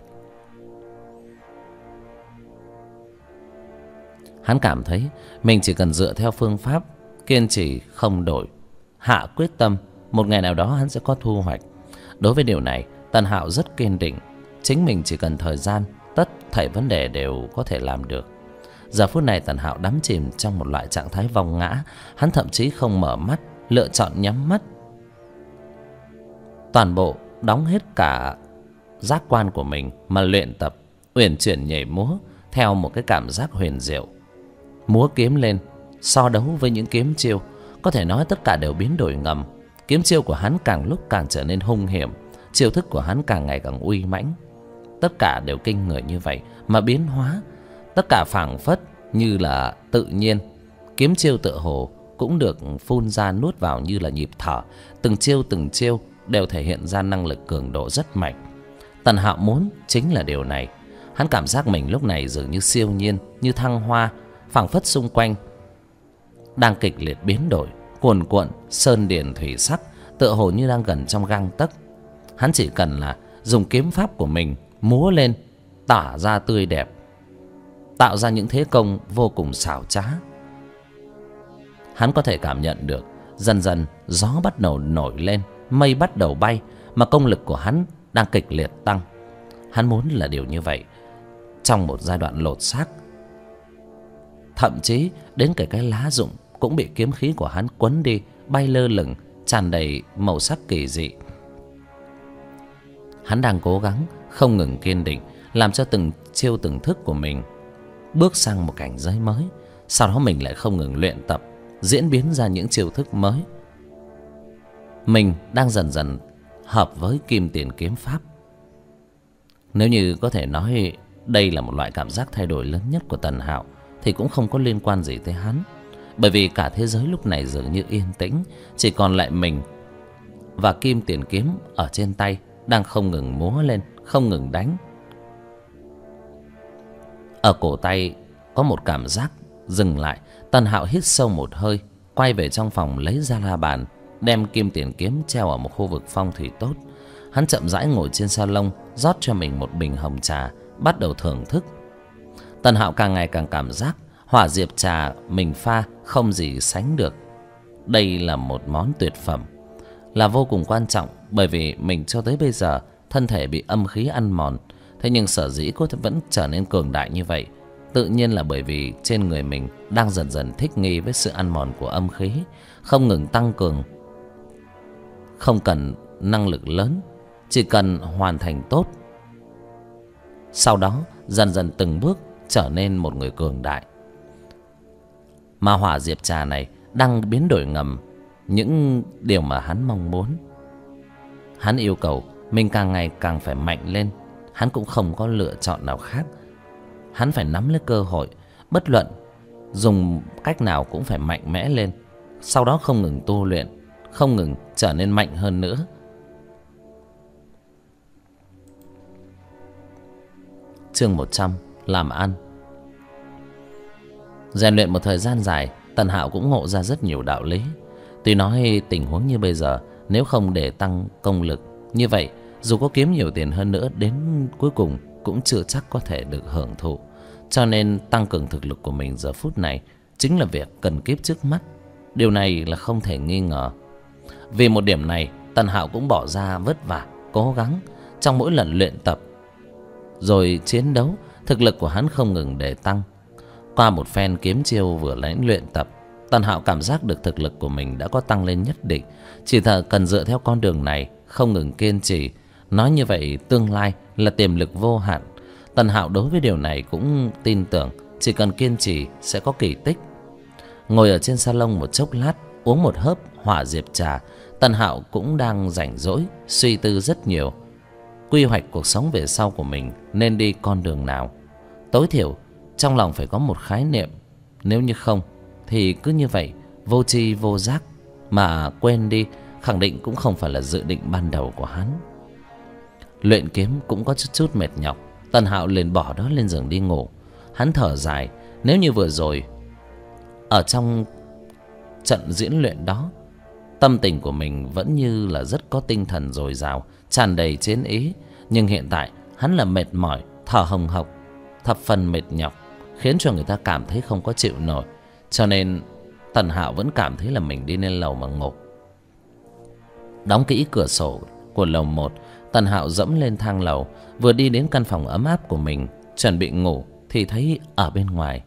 Hắn cảm thấy mình chỉ cần dựa theo phương pháp, kiên trì không đổi, hạ quyết tâm, một ngày nào đó hắn sẽ có thu hoạch. Đối với điều này, Tần Hạo rất kiên định, chính mình chỉ cần thời gian, tất thảy vấn đề đều có thể làm được. Giờ phút này Tần Hạo đắm chìm trong một loại trạng thái vòng ngã. Hắn thậm chí không mở mắt, lựa chọn nhắm mắt, toàn bộ đóng hết cả giác quan của mình mà luyện tập, uyển chuyển nhảy múa theo một cái cảm giác huyền diệu. Múa kiếm lên, so đấu với những kiếm chiêu, có thể nói tất cả đều biến đổi ngầm. Kiếm chiêu của hắn càng lúc càng trở nên hung hiểm, chiêu thức của hắn càng ngày càng uy mãnh. Tất cả đều kinh người như vậy mà biến hóa, tất cả phảng phất như là tự nhiên. Kiếm chiêu tựa hồ cũng được phun ra nuốt vào như là nhịp thở, từng chiêu đều thể hiện ra năng lực cường độ rất mạnh. Tần Hạo muốn chính là điều này. Hắn cảm giác mình lúc này dường như siêu nhiên, như thăng hoa, phảng phất xung quanh đang kịch liệt biến đổi, cuồn cuộn, sơn điền thủy sắc, tựa hồ như đang gần trong gang tấc. Hắn chỉ cần là dùng kiếm pháp của mình múa lên, tỏa ra tươi đẹp, tạo ra những thế công vô cùng xảo trá. Hắn có thể cảm nhận được dần dần gió bắt đầu nổi lên, mây bắt đầu bay, mà công lực của hắn đang kịch liệt tăng. Hắn muốn là điều như vậy trong một giai đoạn lột xác. Thậm chí đến cả cái lá rụng cũng bị kiếm khí của hắn quấn đi, bay lơ lửng, tràn đầy màu sắc kỳ dị. Hắn đang cố gắng không ngừng kiên định, làm cho từng chiêu từng thức của mình bước sang một cảnh giới mới. Sau đó mình lại không ngừng luyện tập, diễn biến ra những chiêu thức mới. Mình đang dần dần hợp với kim tiền kiếm pháp. Nếu như có thể nói đây là một loại cảm giác thay đổi lớn nhất của Tần Hạo, thì cũng không có liên quan gì tới hắn. Bởi vì cả thế giới lúc này dường như yên tĩnh, chỉ còn lại mình và kim tiền kiếm ở trên tay đang không ngừng múa lên, không ngừng đánh. Ở cổ tay có một cảm giác dừng lại. Tần Hạo hít sâu một hơi, quay về trong phòng lấy ra la bàn, đem kim tiền kiếm treo ở một khu vực phong thủy tốt. Hắn chậm rãi ngồi trên salon, rót cho mình một bình hồng trà, bắt đầu thưởng thức. Tần Hạo càng ngày càng cảm giác hỏa diệp trà mình pha không gì sánh được. Đây là một món tuyệt phẩm, là vô cùng quan trọng, bởi vì mình cho tới bây giờ thân thể bị âm khí ăn mòn. Thế nhưng sở dĩ có thể vẫn trở nên cường đại như vậy, tự nhiên là bởi vì trên người mình đang dần dần thích nghi với sự ăn mòn của âm khí, không ngừng tăng cường. Không cần năng lực lớn, chỉ cần hoàn thành tốt, sau đó dần dần từng bước trở nên một người cường đại. Mà hỏa diệp trà này đang biến đổi ngầm những điều mà hắn mong muốn. Hắn yêu cầu mình càng ngày càng phải mạnh lên. Hắn cũng không có lựa chọn nào khác. Hắn phải nắm lấy cơ hội, bất luận dùng cách nào cũng phải mạnh mẽ lên, sau đó không ngừng tu luyện, không ngừng trở nên mạnh hơn nữa. Chương 100: làm ăn. Rèn luyện một thời gian dài, Tần Hạo cũng ngộ ra rất nhiều đạo lý. Tuy nói tình huống như bây giờ, nếu không để tăng công lực như vậy, dù có kiếm nhiều tiền hơn nữa, đến cuối cùng cũng chưa chắc có thể được hưởng thụ. Cho nên tăng cường thực lực của mình giờ phút này chính là việc cần kíp trước mắt. Điều này là không thể nghi ngờ. Vì một điểm này, Tần Hạo cũng bỏ ra vất vả, cố gắng trong mỗi lần luyện tập rồi chiến đấu. Thực lực của hắn không ngừng để tăng. Qua một phen kiếm chiêu vừa lãnh luyện tập, Tần Hạo cảm giác được thực lực của mình đã có tăng lên nhất định. Chỉ cần dựa theo con đường này, không ngừng kiên trì, nói như vậy tương lai là tiềm lực vô hạn. Tần Hạo đối với điều này cũng tin tưởng, chỉ cần kiên trì sẽ có kỳ tích. Ngồi ở trên salon một chốc lát, uống một hớp hỏa diệp trà, Tần Hạo cũng đang rảnh rỗi suy tư rất nhiều. Quy hoạch cuộc sống về sau của mình nên đi con đường nào. Tối thiểu trong lòng phải có một khái niệm. Nếu như không thì cứ như vậy vô tri vô giác mà quên đi, khẳng định cũng không phải là dự định ban đầu của hắn. Luyện kiếm cũng có chút mệt nhọc, Tần Hạo liền bỏ đó lên giường đi ngủ. Hắn thở dài, nếu như vừa rồi ở trong trận diễn luyện đó, tâm tình của mình vẫn như là rất có tinh thần dồi dào, tràn đầy chiến ý. Nhưng hiện tại hắn là mệt mỏi, thở hồng hộc, thập phần mệt nhọc, khiến cho người ta cảm thấy không có chịu nổi. Cho nên Tần Hạo vẫn cảm thấy là mình đi lên lầu mà ngủ. Đóng kỹ cửa sổ của lầu 1, Tần Hạo dẫm lên thang lầu, vừa đi đến căn phòng ấm áp của mình, chuẩn bị ngủ thì thấy ở bên ngoài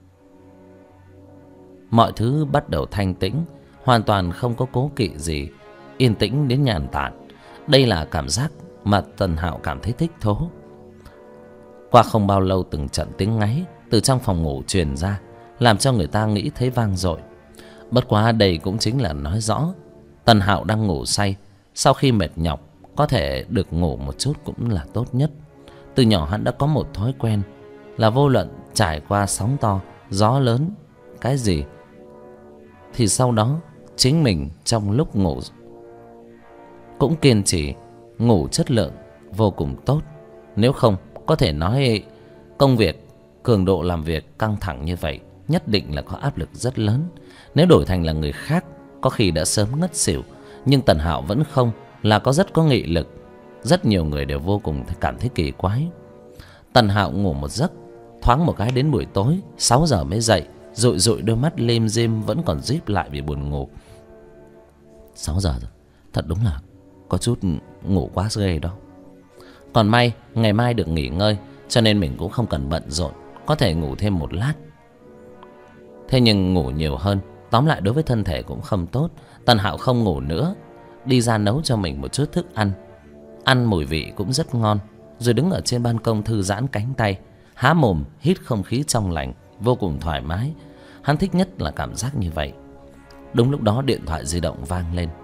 mọi thứ bắt đầu thanh tĩnh, hoàn toàn không có cố kỵ gì, yên tĩnh đến nhàn tản. Đây là cảm giác mà Tần Hạo cảm thấy thích thú. Qua không bao lâu từng trận tiếng ngáy từ trong phòng ngủ truyền ra, làm cho người ta nghĩ thấy vang dội. Bất quá đây cũng chính là nói rõ Tần Hạo đang ngủ say. Sau khi mệt nhọc, có thể được ngủ một chút cũng là tốt nhất. Từ nhỏ hắn đã có một thói quen là vô luận trải qua sóng to, gió lớn, cái gì thì sau đó chính mình trong lúc ngủ cũng kiên trì ngủ chất lượng vô cùng tốt. Nếu không, có thể nói công việc, cường độ làm việc căng thẳng như vậy nhất định là có áp lực rất lớn. Nếu đổi thành là người khác, có khi đã sớm ngất xỉu. Nhưng Tần Hạo vẫn không, là rất có nghị lực. Rất nhiều người đều vô cùng cảm thấy kỳ quái. Tần Hạo ngủ một giấc, thoáng một cái đến buổi tối 6 giờ mới dậy, dụi dụi đôi mắt lim dim vẫn còn díp lại vì buồn ngủ. 6 giờ rồi, thật đúng là có chút ngủ quá ghê đó. Còn may ngày mai được nghỉ ngơi, cho nên mình cũng không cần bận rộn, có thể ngủ thêm một lát. Thế nhưng ngủ nhiều hơn, tóm lại đối với thân thể cũng không tốt. Tần Hạo không ngủ nữa, đi ra nấu cho mình một chút thức ăn. Ăn mùi vị cũng rất ngon, rồi đứng ở trên ban công thư giãn cánh tay, há mồm hít không khí trong lành, vô cùng thoải mái. Hắn thích nhất là cảm giác như vậy. Đúng lúc đó điện thoại di động vang lên.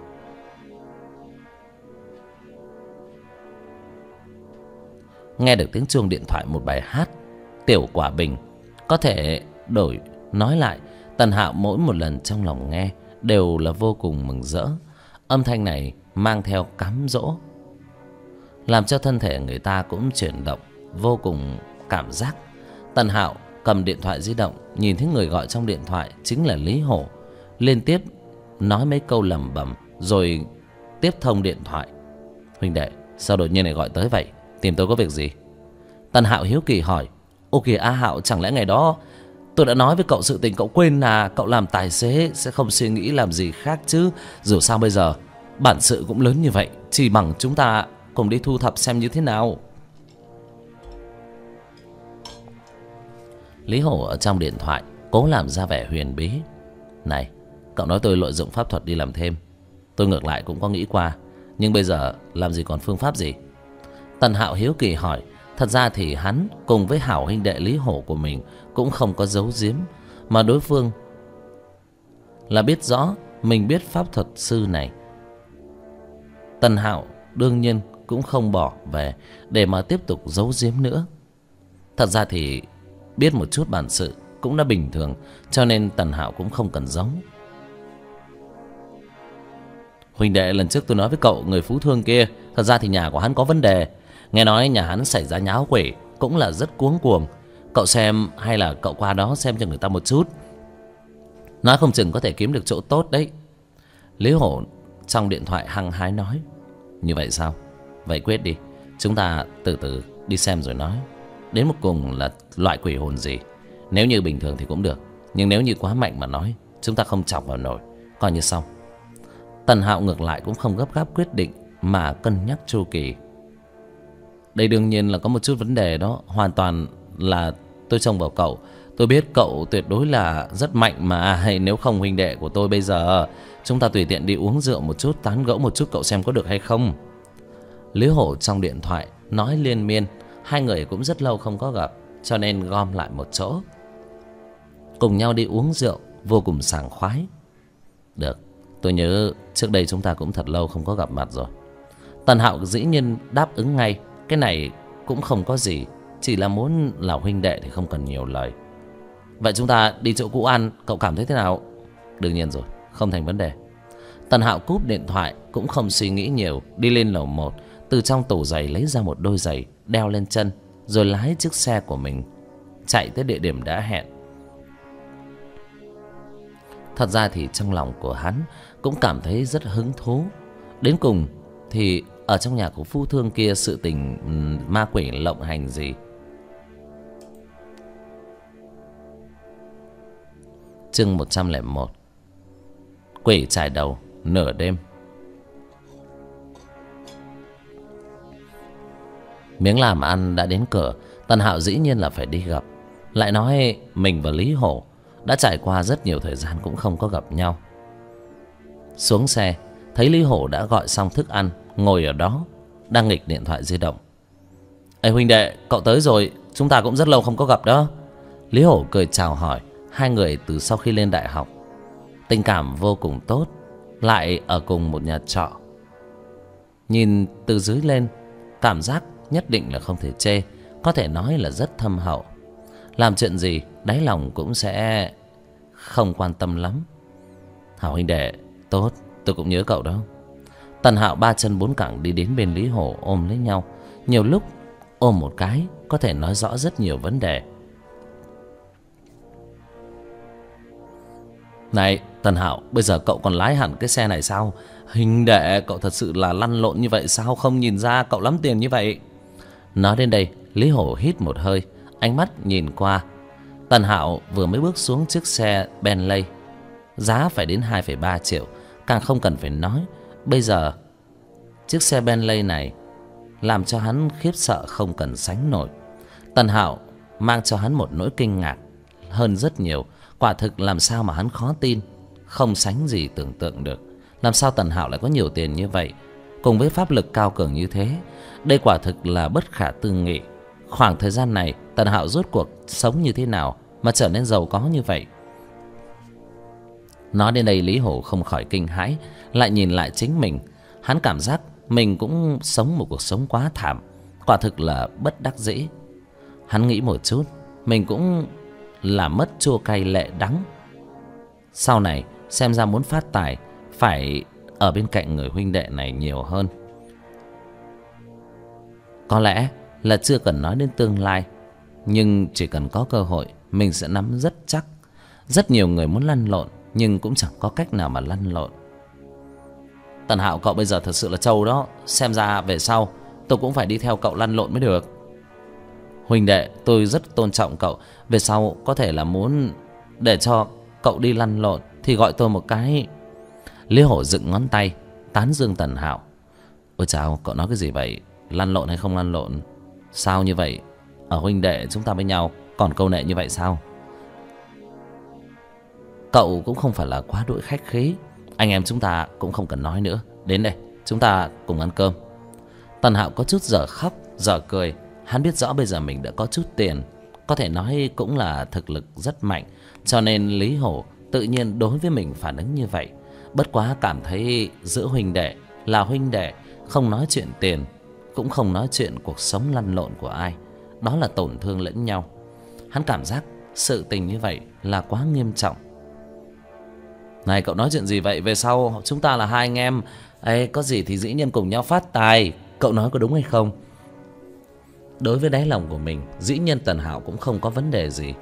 Nghe được tiếng chuông điện thoại một bài hát Tiểu Quả Bình, có thể đổi nói lại, Tần Hạo mỗi một lần trong lòng nghe đều là vô cùng mừng rỡ. Âm thanh này mang theo cám dỗ, làm cho thân thể người ta cũng chuyển động, vô cùng cảm giác. Tần Hạo cầm điện thoại di động, nhìn thấy người gọi trong điện thoại chính là Lý Hổ, liên tiếp nói mấy câu lẩm bẩm rồi tiếp thông điện thoại. Huynh đệ, sao đột nhiên lại gọi tới vậy? Tìm tôi có việc gì? Tần Hạo hiếu kỳ hỏi. Ô kìa A Hạo, chẳng lẽ ngày đó tôi đã nói với cậu sự tình cậu quên là cậu làm tài xế sẽ không suy nghĩ làm gì khác chứ? Dù sao bây giờ bản sự cũng lớn như vậy, chỉ bằng chúng ta cùng đi thu thập xem như thế nào. Lý Hổ ở trong điện thoại cố làm ra vẻ huyền bí. Này, cậu nói tôi lợi dụng pháp thuật đi làm thêm, tôi ngược lại cũng có nghĩ qua, nhưng bây giờ làm gì còn phương pháp gì? Tần Hạo hiếu kỳ hỏi. Thật ra thì hắn cùng với hảo huynh đệ Lý Hổ của mình cũng không có giấu giếm, mà đối phương là biết rõ mình biết pháp thuật sư này. Tần Hạo đương nhiên cũng không bỏ về để mà tiếp tục giấu giếm nữa. Thật ra thì biết một chút bản sự cũng đã bình thường, cho nên Tần Hạo cũng không cần giấu. Huynh đệ, lần trước tôi nói với cậu người Phú Thương kia, thật ra thì nhà của hắn có vấn đề. Nghe nói nhà hắn xảy ra nháo quỷ, cũng là rất cuống cuồng. Cậu xem, hay là cậu qua đó xem cho người ta một chút, nói không chừng có thể kiếm được chỗ tốt đấy. Lý Hổ trong điện thoại hăng hái nói. Như vậy sao? Vậy quyết đi, chúng ta từ từ đi xem rồi nói. Đến một cùng là loại quỷ hồn gì. Nếu như bình thường thì cũng được, nhưng nếu như quá mạnh mà nói, chúng ta không chọc vào nổi, coi như xong. Tần Hạo ngược lại cũng không gấp gáp quyết định, mà cân nhắc chu kỳ. Đây đương nhiên là có một chút vấn đề đó. Hoàn toàn là tôi trông vào cậu, tôi biết cậu tuyệt đối là rất mạnh mà. Hay nếu không huynh đệ của tôi bây giờ chúng ta tùy tiện đi uống rượu một chút, tán gẫu một chút, cậu xem có được hay không? Lý Hổ trong điện thoại nói liên miên. Hai người cũng rất lâu không có gặp, cho nên gom lại một chỗ, cùng nhau đi uống rượu, vô cùng sảng khoái. Được, tôi nhớ trước đây chúng ta cũng thật lâu không có gặp mặt rồi. Tần Hạo dĩ nhiên đáp ứng ngay. Cái này cũng không có gì, chỉ là muốn là huynh đệ thì không cần nhiều lời. Vậy chúng ta đi chỗ cũ ăn, cậu cảm thấy thế nào? Đương nhiên rồi, không thành vấn đề. Tần Hạo cúp điện thoại cũng không suy nghĩ nhiều, đi lên lầu 1, từ trong tủ giày lấy ra một đôi giày đeo lên chân, rồi lái chiếc xe của mình chạy tới địa điểm đã hẹn. Thật ra thì trong lòng của hắn cũng cảm thấy rất hứng thú. Đến cùng thì ở trong nhà của Phú Thương kia sự tình ma quỷ lộng hành gì. Chương 101. Quỷ trải đầu nửa đêm. Miếng làm ăn đã đến cửa, Tần Hạo dĩ nhiên là phải đi gặp. Lại nói mình và Lý Hổ đã trải qua rất nhiều thời gian cũng không có gặp nhau. Xuống xe thấy Lý Hổ đã gọi xong thức ăn, ngồi ở đó đang nghịch điện thoại di động. Ê huynh đệ, cậu tới rồi, chúng ta cũng rất lâu không có gặp đó. Lý Hổ cười chào hỏi. Hai người từ sau khi lên đại học tình cảm vô cùng tốt, lại ở cùng một nhà trọ. Nhìn từ dưới lên, cảm giác nhất định là không thể chê, có thể nói là rất thâm hậu. Làm chuyện gì đáy lòng cũng sẽ không quan tâm lắm. Hảo huynh đệ, tốt, tôi cũng nhớ cậu đó. Tần Hạo ba chân bốn cẳng đi đến bên Lý Hổ, ôm lấy nhau. Nhiều lúc ôm một cái có thể nói rõ rất nhiều vấn đề. Này Tần Hạo, bây giờ cậu còn lái hẳn cái xe này sao? Huynh đệ, cậu thật sự là lăn lộn như vậy sao không nhìn ra cậu lắm tiền như vậy? Nói đến đây, Lý Hổ hít một hơi, ánh mắt nhìn qua. Tần Hạo vừa mới bước xuống chiếc xe Bentley, giá phải đến 2,3 triệu. Càng không cần phải nói, bây giờ chiếc xe Bentley này làm cho hắn khiếp sợ không cần sánh nổi. Tần Hạo mang cho hắn một nỗi kinh ngạc hơn rất nhiều. Quả thực làm sao mà hắn khó tin, không sánh gì tưởng tượng được. Làm sao Tần Hạo lại có nhiều tiền như vậy, cùng với pháp lực cao cường như thế? Đây quả thực là bất khả tư nghị. Khoảng thời gian này Tần Hạo rốt cuộc sống như thế nào mà trở nên giàu có như vậy? Nói đến đây, Lý Hổ không khỏi kinh hãi, lại nhìn lại chính mình. Hắn cảm giác mình cũng sống một cuộc sống quá thảm, quả thực là bất đắc dĩ. Hắn nghĩ một chút, mình cũng là mất chua cay lệ đắng. Sau này xem ra muốn phát tài phải ở bên cạnh người huynh đệ này nhiều hơn. Có lẽ là chưa cần nói đến tương lai, nhưng chỉ cần có cơ hội mình sẽ nắm rất chắc. Rất nhiều người muốn lăn lộn nhưng cũng chẳng có cách nào mà lăn lộn. Tần Hạo, cậu bây giờ thật sự là trâu đó. Xem ra về sau tôi cũng phải đi theo cậu lăn lộn mới được. Huynh đệ, tôi rất tôn trọng cậu. Về sau có thể là muốn để cho cậu đi lăn lộn thì gọi tôi một cái. Lý Hổ dựng ngón tay tán dương Tần Hạo. Ôi chào, cậu nói cái gì vậy? Lăn lộn hay không lăn lộn? Sao như vậy? Ở huynh đệ chúng ta với nhau còn câu nệ như vậy sao? Cậu cũng không phải là quá đỗi khách khí. Anh em chúng ta cũng không cần nói nữa. Đến đây, chúng ta cùng ăn cơm. Tần Hạo có chút dở khóc dở cười. Hắn biết rõ bây giờ mình đã có chút tiền, có thể nói cũng là thực lực rất mạnh, cho nên Lý Hổ tự nhiên đối với mình phản ứng như vậy. Bất quá cảm thấy giữa huynh đệ là huynh đệ, không nói chuyện tiền, cũng không nói chuyện cuộc sống lăn lộn của ai, đó là tổn thương lẫn nhau. Hắn cảm giác sự tình như vậy là quá nghiêm trọng. Này cậu nói chuyện gì vậy? Về sau chúng ta là hai anh em ấy, có gì thì dĩ nhiên cùng nhau phát tài. Cậu nói có đúng hay không? Đối với đáy lòng của mình, dĩ nhiên Tần Hạo cũng không có vấn đề gì.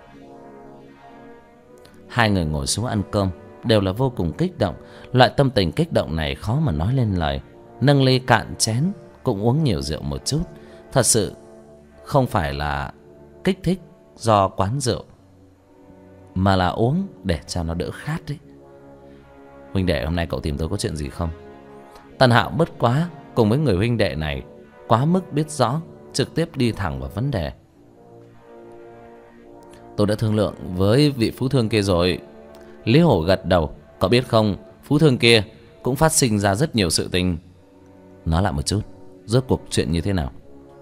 Hai người ngồi xuống ăn cơm đều là vô cùng kích động. Loại tâm tình kích động này khó mà nói lên lời. Nâng ly cạn chén, cũng uống nhiều rượu một chút. Thật sự không phải là kích thích do quán rượu, mà là uống để cho nó đỡ khát đấy. Huynh đệ, hôm nay cậu tìm tôi có chuyện gì không? Tần Hạo bất quá cùng với người huynh đệ này quá mức biết rõ, trực tiếp đi thẳng vào vấn đề. Tôi đã thương lượng với vị phú thương kia rồi. Lý Hổ gật đầu. Cậu biết không, phú thương kia cũng phát sinh ra rất nhiều sự tình. Nói lại một chút, rốt cuộc chuyện như thế nào?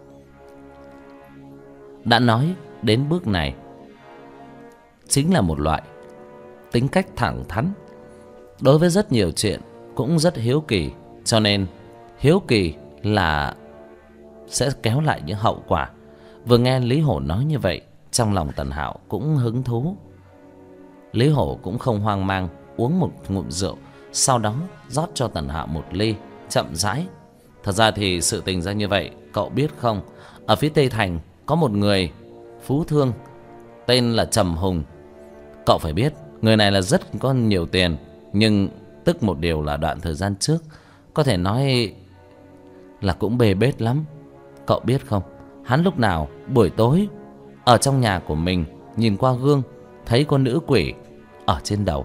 Đã nói đến bước này, chính là một loại tính cách thẳng thắn. Đối với rất nhiều chuyện cũng rất hiếu kỳ, cho nên hiếu kỳ là sẽ kéo lại những hậu quả. Vừa nghe Lý Hổ nói như vậy, trong lòng Tần Hạo cũng hứng thú. Lý Hổ cũng không hoang mang, uống một ngụm rượu, sau đó rót cho Tần Hạo một ly, chậm rãi. Thật ra thì sự tình ra như vậy, cậu biết không? Ở phía Tây Thành có một người phú thương tên là Trầm Hùng. Cậu phải biết, người này là rất có nhiều tiền, nhưng tức một điều là đoạn thời gian trước có thể nói là cũng bê bết lắm. Cậu biết không, hắn lúc nào buổi tối ở trong nhà của mình nhìn qua gương thấy con nữ quỷ ở trên đầu.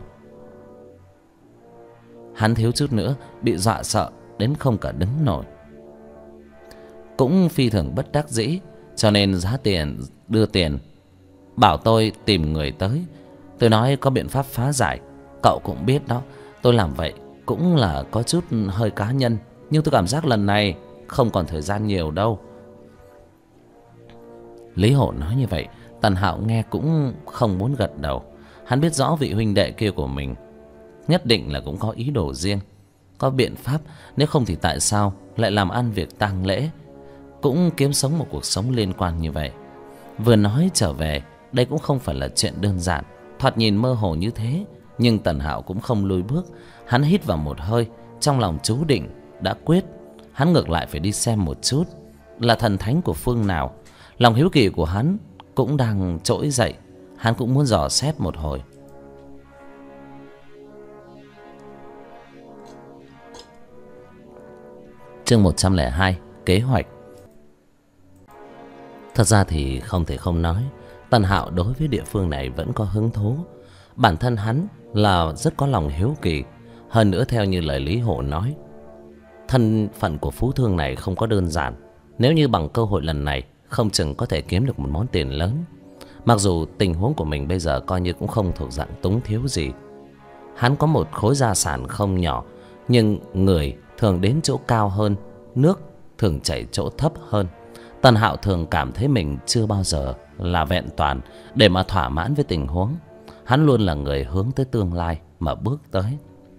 Hắn thiếu chút nữa bị dọa sợ đến không cả đứng nổi. Cũng phi thường bất đắc dĩ, cho nên đưa tiền bảo tôi tìm người tới. Tôi nói có biện pháp phá giải. Cậu cũng biết đó, tôi làm vậy cũng là có chút hơi cá nhân, nhưng tôi cảm giác lần này không còn thời gian nhiều đâu. Lý Hổ nói như vậy, Tần Hạo nghe cũng không muốn gật đầu. Hắn biết rõ vị huynh đệ kia của mình nhất định là cũng có ý đồ riêng, có biện pháp. Nếu không thì tại sao lại làm ăn việc tang lễ, cũng kiếm sống một cuộc sống liên quan như vậy. Vừa nói trở về, đây cũng không phải là chuyện đơn giản. Thoạt nhìn mơ hồ như thế, nhưng Tần Hạo cũng không lùi bước. Hắn hít vào một hơi, trong lòng chú định đã quyết. Hắn ngược lại phải đi xem một chút là thần thánh của phương nào. Lòng hiếu kỳ của hắn cũng đang trỗi dậy, hắn cũng muốn dò xét một hồi. Chương 102, kế hoạch. Thật ra thì không thể không nói, Tần Hạo đối với địa phương này vẫn có hứng thú. Bản thân hắn là rất có lòng hiếu kỳ. Hơn nữa theo như lời Lý Hổ nói, thân phận của phú thương này không có đơn giản. Nếu như bằng cơ hội lần này, không chừng có thể kiếm được một món tiền lớn. Mặc dù tình huống của mình bây giờ coi như cũng không thuộc dạng túng thiếu gì. Hắn có một khối gia sản không nhỏ, nhưng người thường đến chỗ cao hơn, nước thường chảy chỗ thấp hơn. Tần Hạo thường cảm thấy mình chưa bao giờ là vẹn toàn để mà thỏa mãn với tình huống. Hắn luôn là người hướng tới tương lai mà bước tới.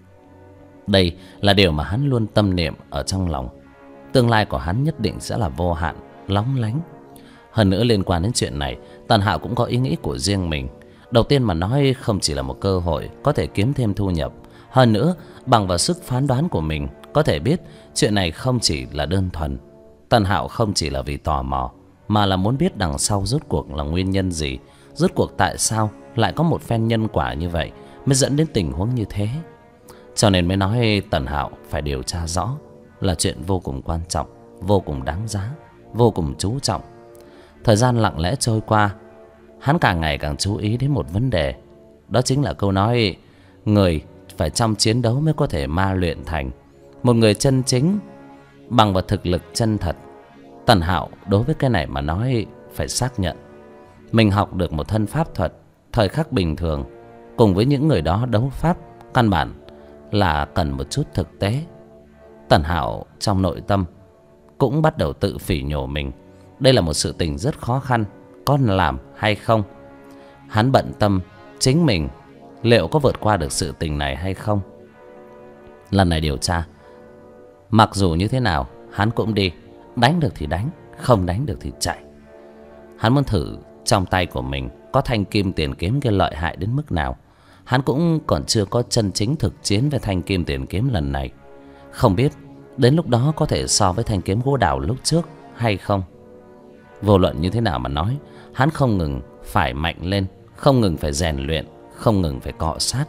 Đây là điều mà hắn luôn tâm niệm ở trong lòng. Tương lai của hắn nhất định sẽ là vô hạn, lóng lánh. Hơn nữa liên quan đến chuyện này, Tần Hạo cũng có ý nghĩ của riêng mình. Đầu tiên mà nói, không chỉ là một cơ hội có thể kiếm thêm thu nhập. Hơn nữa, bằng vào sức phán đoán của mình, có thể biết chuyện này không chỉ là đơn thuần. Tần Hạo không chỉ là vì tò mò, mà là muốn biết đằng sau rốt cuộc là nguyên nhân gì. Rốt cuộc tại sao lại có một phen nhân quả như vậy mới dẫn đến tình huống như thế. Cho nên mới nói Tần Hạo phải điều tra rõ, là chuyện vô cùng quan trọng, vô cùng đáng giá, vô cùng chú trọng. Thời gian lặng lẽ trôi qua, hắn càng ngày càng chú ý đến một vấn đề. Đó chính là câu nói, người phải trong chiến đấu mới có thể ma luyện thành một người chân chính bằng vào thực lực chân thật. Tần Hạo đối với cái này mà nói, phải xác nhận mình học được một thân pháp thuật thời khắc bình thường, cùng với những người đó đấu pháp, căn bản là cần một chút thực tế. Tần Hạo trong nội tâm cũng bắt đầu tự phỉ nhổ mình. Đây là một sự tình rất khó khăn, có làm hay không. Hắn bận tâm chính mình liệu có vượt qua được sự tình này hay không. Lần này điều tra, mặc dù như thế nào hắn cũng đi. Đánh được thì đánh, không đánh được thì chạy. Hắn muốn thử trong tay của mình có thanh kim tiền kiếm kia lợi hại đến mức nào. Hắn cũng còn chưa có chân chính thực chiến với thanh kim tiền kiếm lần này. Không biết đến lúc đó có thể so với thanh kiếm gỗ đào lúc trước hay không. Vô luận như thế nào mà nói, hắn không ngừng phải mạnh lên, không ngừng phải rèn luyện, không ngừng phải cọ sát.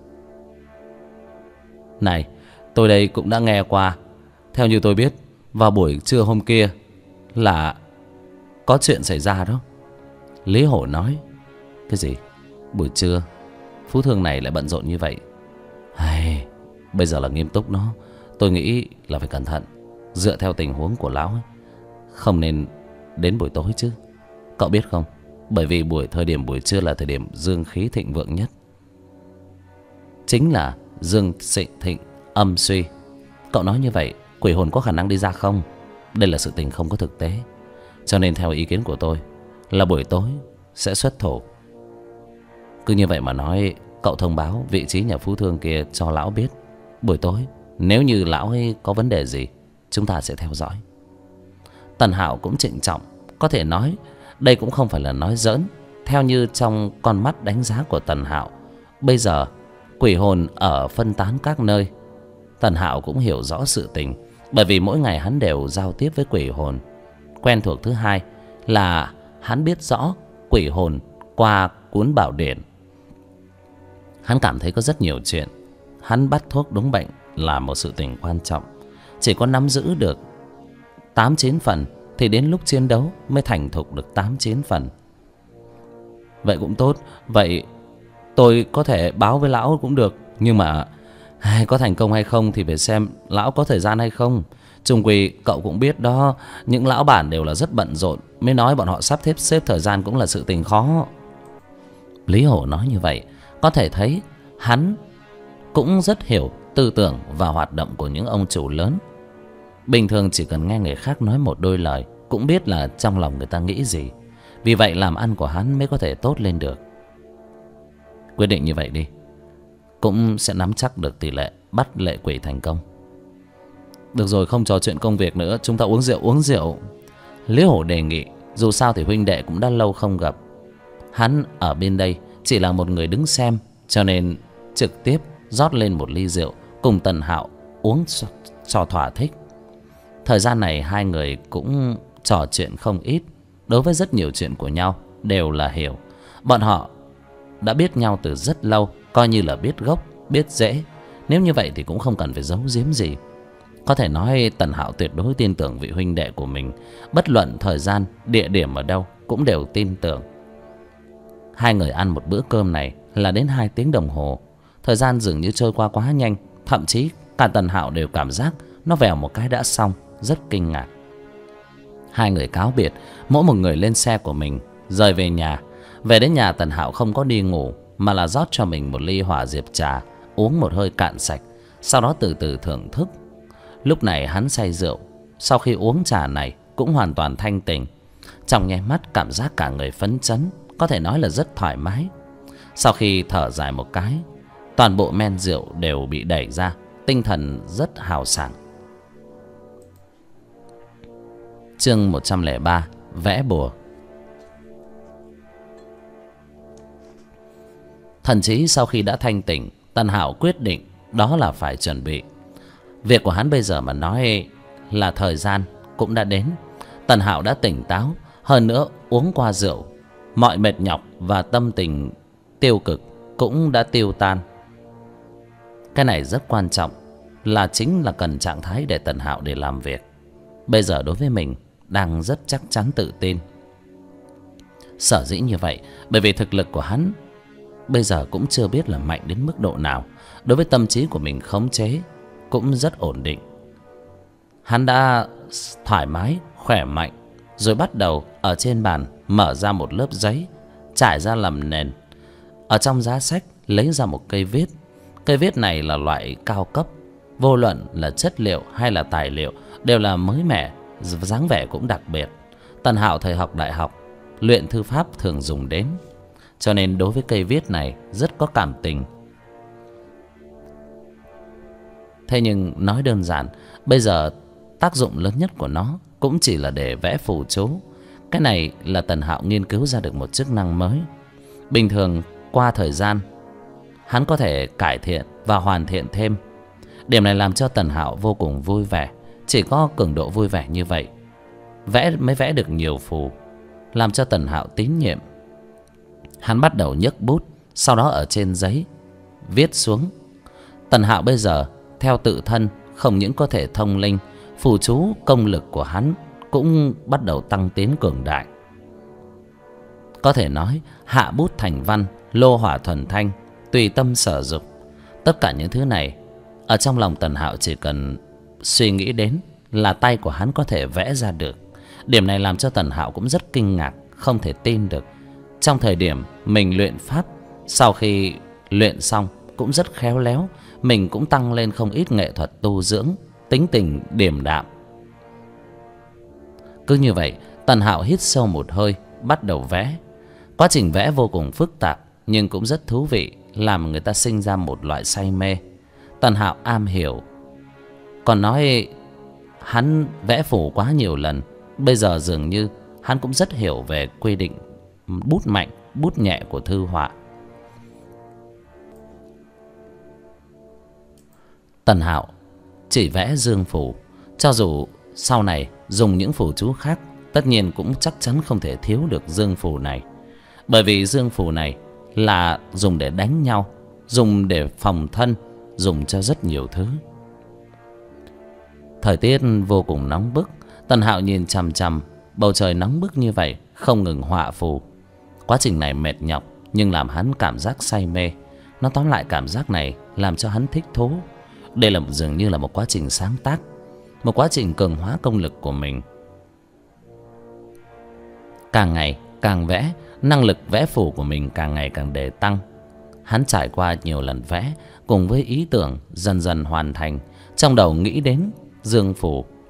Này, tôi đây cũng đã nghe qua. Theo như tôi biết, vào buổi trưa hôm kia là có chuyện xảy ra đó. Lý Hổ nói. Cái gì? Buổi trưa phú thương này lại bận rộn như vậy? Hay, bây giờ là nghiêm túc nó. Tôi nghĩ là phải cẩn thận. Dựa theo tình huống của lão ấy, không nên đến buổi tối chứ. Cậu biết không, bởi vì thời điểm buổi trưa là thời điểm dương khí thịnh vượng nhất. Chính là dương thịnh âm suy. Cậu nói như vậy, quỷ hồn có khả năng đi ra không? Đây là sự tình không có thực tế. Cho nên theo ý kiến của tôi là buổi tối sẽ xuất thổ. Cứ như vậy mà nói, cậu thông báo vị trí nhà phú thương kia cho lão biết. Buổi tối nếu như lão ấy có vấn đề gì, chúng ta sẽ theo dõi. Tần Hạo cũng trịnh trọng. Có thể nói đây cũng không phải là nói giỡn. Theo như trong con mắt đánh giá của Tần Hạo, bây giờ quỷ hồn ở phân tán các nơi. Tần Hạo cũng hiểu rõ sự tình, bởi vì mỗi ngày hắn đều giao tiếp với quỷ hồn. Quen thuộc thứ hai là hắn biết rõ quỷ hồn qua cuốn bảo điển. Hắn cảm thấy có rất nhiều chuyện hắn bắt thuốc đúng bệnh là một sự tình quan trọng. Chỉ có nắm giữ được 8-9 phần thì đến lúc chiến đấu mới thành thục được 8-9 phần. Vậy cũng tốt. Vậy tôi có thể báo với lão cũng được. Nhưng mà có thành công hay không thì phải xem lão có thời gian hay không. Chung quy cậu cũng biết đó, những lão bản đều là rất bận rộn, mới nói bọn họ sắp xếp thời gian cũng là sự tình khó. Lý Hổ nói như vậy, có thể thấy hắn cũng rất hiểu tư tưởng và hoạt động của những ông chủ lớn. Bình thường chỉ cần nghe người khác nói một đôi lời cũng biết là trong lòng người ta nghĩ gì. Vì vậy làm ăn của hắn mới có thể tốt lên được. Quyết định như vậy đi, cũng sẽ nắm chắc được tỷ lệ bắt lệ quỷ thành công. Được rồi, không trò chuyện công việc nữa, chúng ta uống rượu. Lý Hổ đề nghị. Dù sao thì huynh đệ cũng đã lâu không gặp. Hắn ở bên đây chỉ là một người đứng xem, cho nên trực tiếp rót lên một ly rượu cùng Tần Hạo uống cho thỏa thích. Thời gian này hai người cũng trò chuyện không ít. Đối với rất nhiều chuyện của nhau đều là hiểu. Bọn họ đã biết nhau từ rất lâu, coi như là biết gốc, biết rễ. Nếu như vậy thì cũng không cần phải giấu giếm gì. Có thể nói Tần Hạo tuyệt đối tin tưởng vị huynh đệ của mình. Bất luận thời gian, địa điểm ở đâu cũng đều tin tưởng. Hai người ăn một bữa cơm này là đến 2 tiếng đồng hồ. Thời gian dường như trôi qua quá nhanh. Thậm chí cả Tần Hạo đều cảm giác nó vèo một cái đã xong, rất kinh ngạc. Hai người cáo biệt, mỗi một người lên xe của mình rời về nhà. Về đến nhà, Tần Hạo không có đi ngủ mà là rót cho mình một ly hỏa diệp trà, uống một hơi cạn sạch, sau đó từ từ thưởng thức. Lúc này hắn say rượu, sau khi uống trà này cũng hoàn toàn thanh tỉnh. Trong nháy mắt cảm giác cả người phấn chấn, có thể nói là rất thoải mái. Sau khi thở dài một cái, toàn bộ men rượu đều bị đẩy ra, tinh thần rất hào sảng. Chương 103: Vẽ bùa. Thần trí sau khi đã thanh tỉnh, Tần Hạo quyết định đó là phải chuẩn bị. Việc của hắn bây giờ mà nói là thời gian cũng đã đến. Tần Hạo đã tỉnh táo, hơn nữa uống qua rượu, mọi mệt nhọc và tâm tình tiêu cực cũng đã tiêu tan. Cái này rất quan trọng, là chính là cần trạng thái để Tần Hạo để làm việc. Bây giờ đối với mình đang rất chắc chắn tự tin. Sở dĩ như vậy bởi vì thực lực của hắn bây giờ cũng chưa biết là mạnh đến mức độ nào. Đối với tâm trí của mình khống chế cũng rất ổn định. Hắn đã thoải mái, khỏe mạnh, rồi bắt đầu ở trên bàn mở ra một lớp giấy, trải ra làm nền. Ở trong giá sách lấy ra một cây viết. Cây viết này là loại cao cấp, vô luận là chất liệu hay là tài liệu đều là mới mẻ, dáng vẻ cũng đặc biệt. Tần Hạo thời học đại học luyện thư pháp thường dùng đến, cho nên đối với cây viết này rất có cảm tình. Thế nhưng nói đơn giản, bây giờ tác dụng lớn nhất của nó cũng chỉ là để vẽ phù chú. Cái này là Tần Hạo nghiên cứu ra được một chức năng mới. Bình thường qua thời gian hắn có thể cải thiện và hoàn thiện thêm. Điểm này làm cho Tần Hạo vô cùng vui vẻ. Chỉ có cường độ vui vẻ như vậy vẽ mới vẽ được nhiều phù, làm cho Tần Hạo tín nhiệm. Hắn bắt đầu nhấc bút, sau đó ở trên giấy viết xuống. Tần Hạo bây giờ theo tự thân không những có thể thông linh, phù chú công lực của hắn cũng bắt đầu tăng tiến cường đại. Có thể nói hạ bút thành văn, lô hỏa thuần thanh, tùy tâm sở dục. Tất cả những thứ này ở trong lòng Tần Hạo chỉ cần suy nghĩ đến là tay của hắn có thể vẽ ra được. Điểm này làm cho Tần Hạo cũng rất kinh ngạc, không thể tin được. Trong thời điểm mình luyện pháp, sau khi luyện xong cũng rất khéo léo, mình cũng tăng lên không ít nghệ thuật tu dưỡng, tính tình điềm đạm. Cứ như vậy, Tần Hạo hít sâu một hơi, bắt đầu vẽ. Quá trình vẽ vô cùng phức tạp nhưng cũng rất thú vị, làm người ta sinh ra một loại say mê. Tần Hạo am hiểu. Còn nói hắn vẽ phù quá nhiều lần, bây giờ dường như hắn cũng rất hiểu về quy định bút mạnh, bút nhẹ của thư họa. Tần Hạo chỉ vẽ dương phù, cho dù sau này dùng những phù chú khác, tất nhiên cũng chắc chắn không thể thiếu được dương phù này. Bởi vì dương phù này là dùng để đánh nhau, dùng để phòng thân, dùng cho rất nhiều thứ. Thời tiết vô cùng nóng bức, Tần Hạo nhìn chằm chằm bầu trời nóng bức như vậy, không ngừng họa phù. Quá trình này mệt nhọc nhưng làm hắn cảm giác say mê. Nó tóm lại cảm giác này làm cho hắn thích thú. Đây là dường như là một quá trình sáng tác, một quá trình cường hóa công lực của mình. Càng ngày càng vẽ, năng lực vẽ phù của mình càng ngày càng đề tăng. Hắn trải qua nhiều lần vẽ, cùng với ý tưởng dần dần hoàn thành, trong đầu nghĩ đến dương phù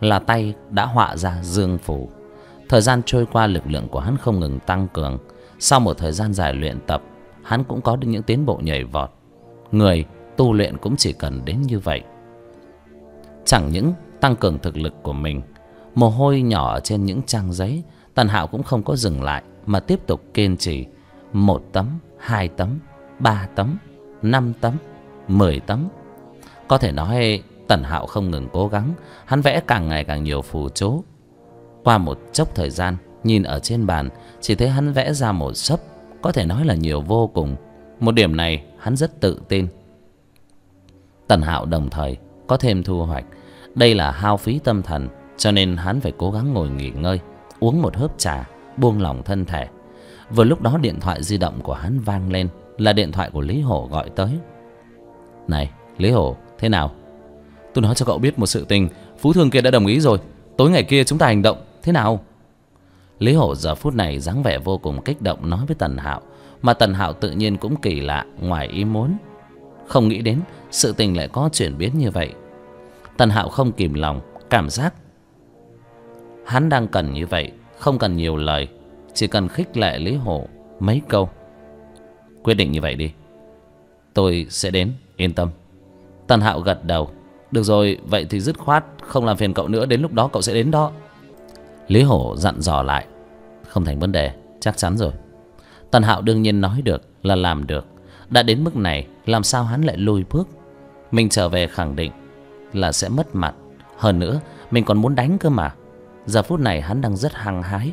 là tay đã họa ra dương phủ. Thời gian trôi qua, lực lượng của hắn không ngừng tăng cường. Sau một thời gian dài luyện tập, hắn cũng có được những tiến bộ nhảy vọt. Người tu luyện cũng chỉ cần đến như vậy. Chẳng những tăng cường thực lực của mình, mồ hôi nhỏ trên những trang giấy, Tần Hạo cũng không có dừng lại mà tiếp tục kiên trì. 1 tấm, 2 tấm, 3 tấm, 5 tấm, 10 tấm. Có thể nói Tần Hạo không ngừng cố gắng. Hắn vẽ càng ngày càng nhiều phù chú. Qua một chốc thời gian, nhìn ở trên bàn, chỉ thấy hắn vẽ ra một xấp, có thể nói là nhiều vô cùng. Một điểm này hắn rất tự tin. Tần Hạo đồng thời có thêm thu hoạch. Đây là hao phí tâm thần, cho nên hắn phải cố gắng ngồi nghỉ ngơi, uống một hớp trà, buông lỏng thân thể. Vừa lúc đó điện thoại di động của hắn vang lên. Là điện thoại của Lý Hổ gọi tới. Này Lý Hổ, thế nào? Tôi nói cho cậu biết một sự tình. Phú Thương kia đã đồng ý rồi. Tối ngày kia chúng ta hành động, thế nào? Lý Hổ giờ phút này dáng vẻ vô cùng kích động nói với Tần Hạo. Mà Tần Hạo tự nhiên cũng kỳ lạ, ngoài ý muốn. Không nghĩ đến sự tình lại có chuyển biến như vậy. Tần Hạo không kìm lòng, cảm giác hắn đang cần như vậy. Không cần nhiều lời, chỉ cần khích lệ Lý Hổ mấy câu. Quyết định như vậy đi, tôi sẽ đến, yên tâm. Tần Hạo gật đầu. Được rồi, vậy thì dứt khoát không làm phiền cậu nữa, đến lúc đó cậu sẽ đến đó. Lý Hổ dặn dò lại. Không thành vấn đề, chắc chắn rồi. Tần Hạo đương nhiên nói được là làm được. Đã đến mức này, làm sao hắn lại lùi bước? Mình trở về khẳng định là sẽ mất mặt. Hơn nữa, mình còn muốn đánh cơ mà. Giờ phút này hắn đang rất hăng hái.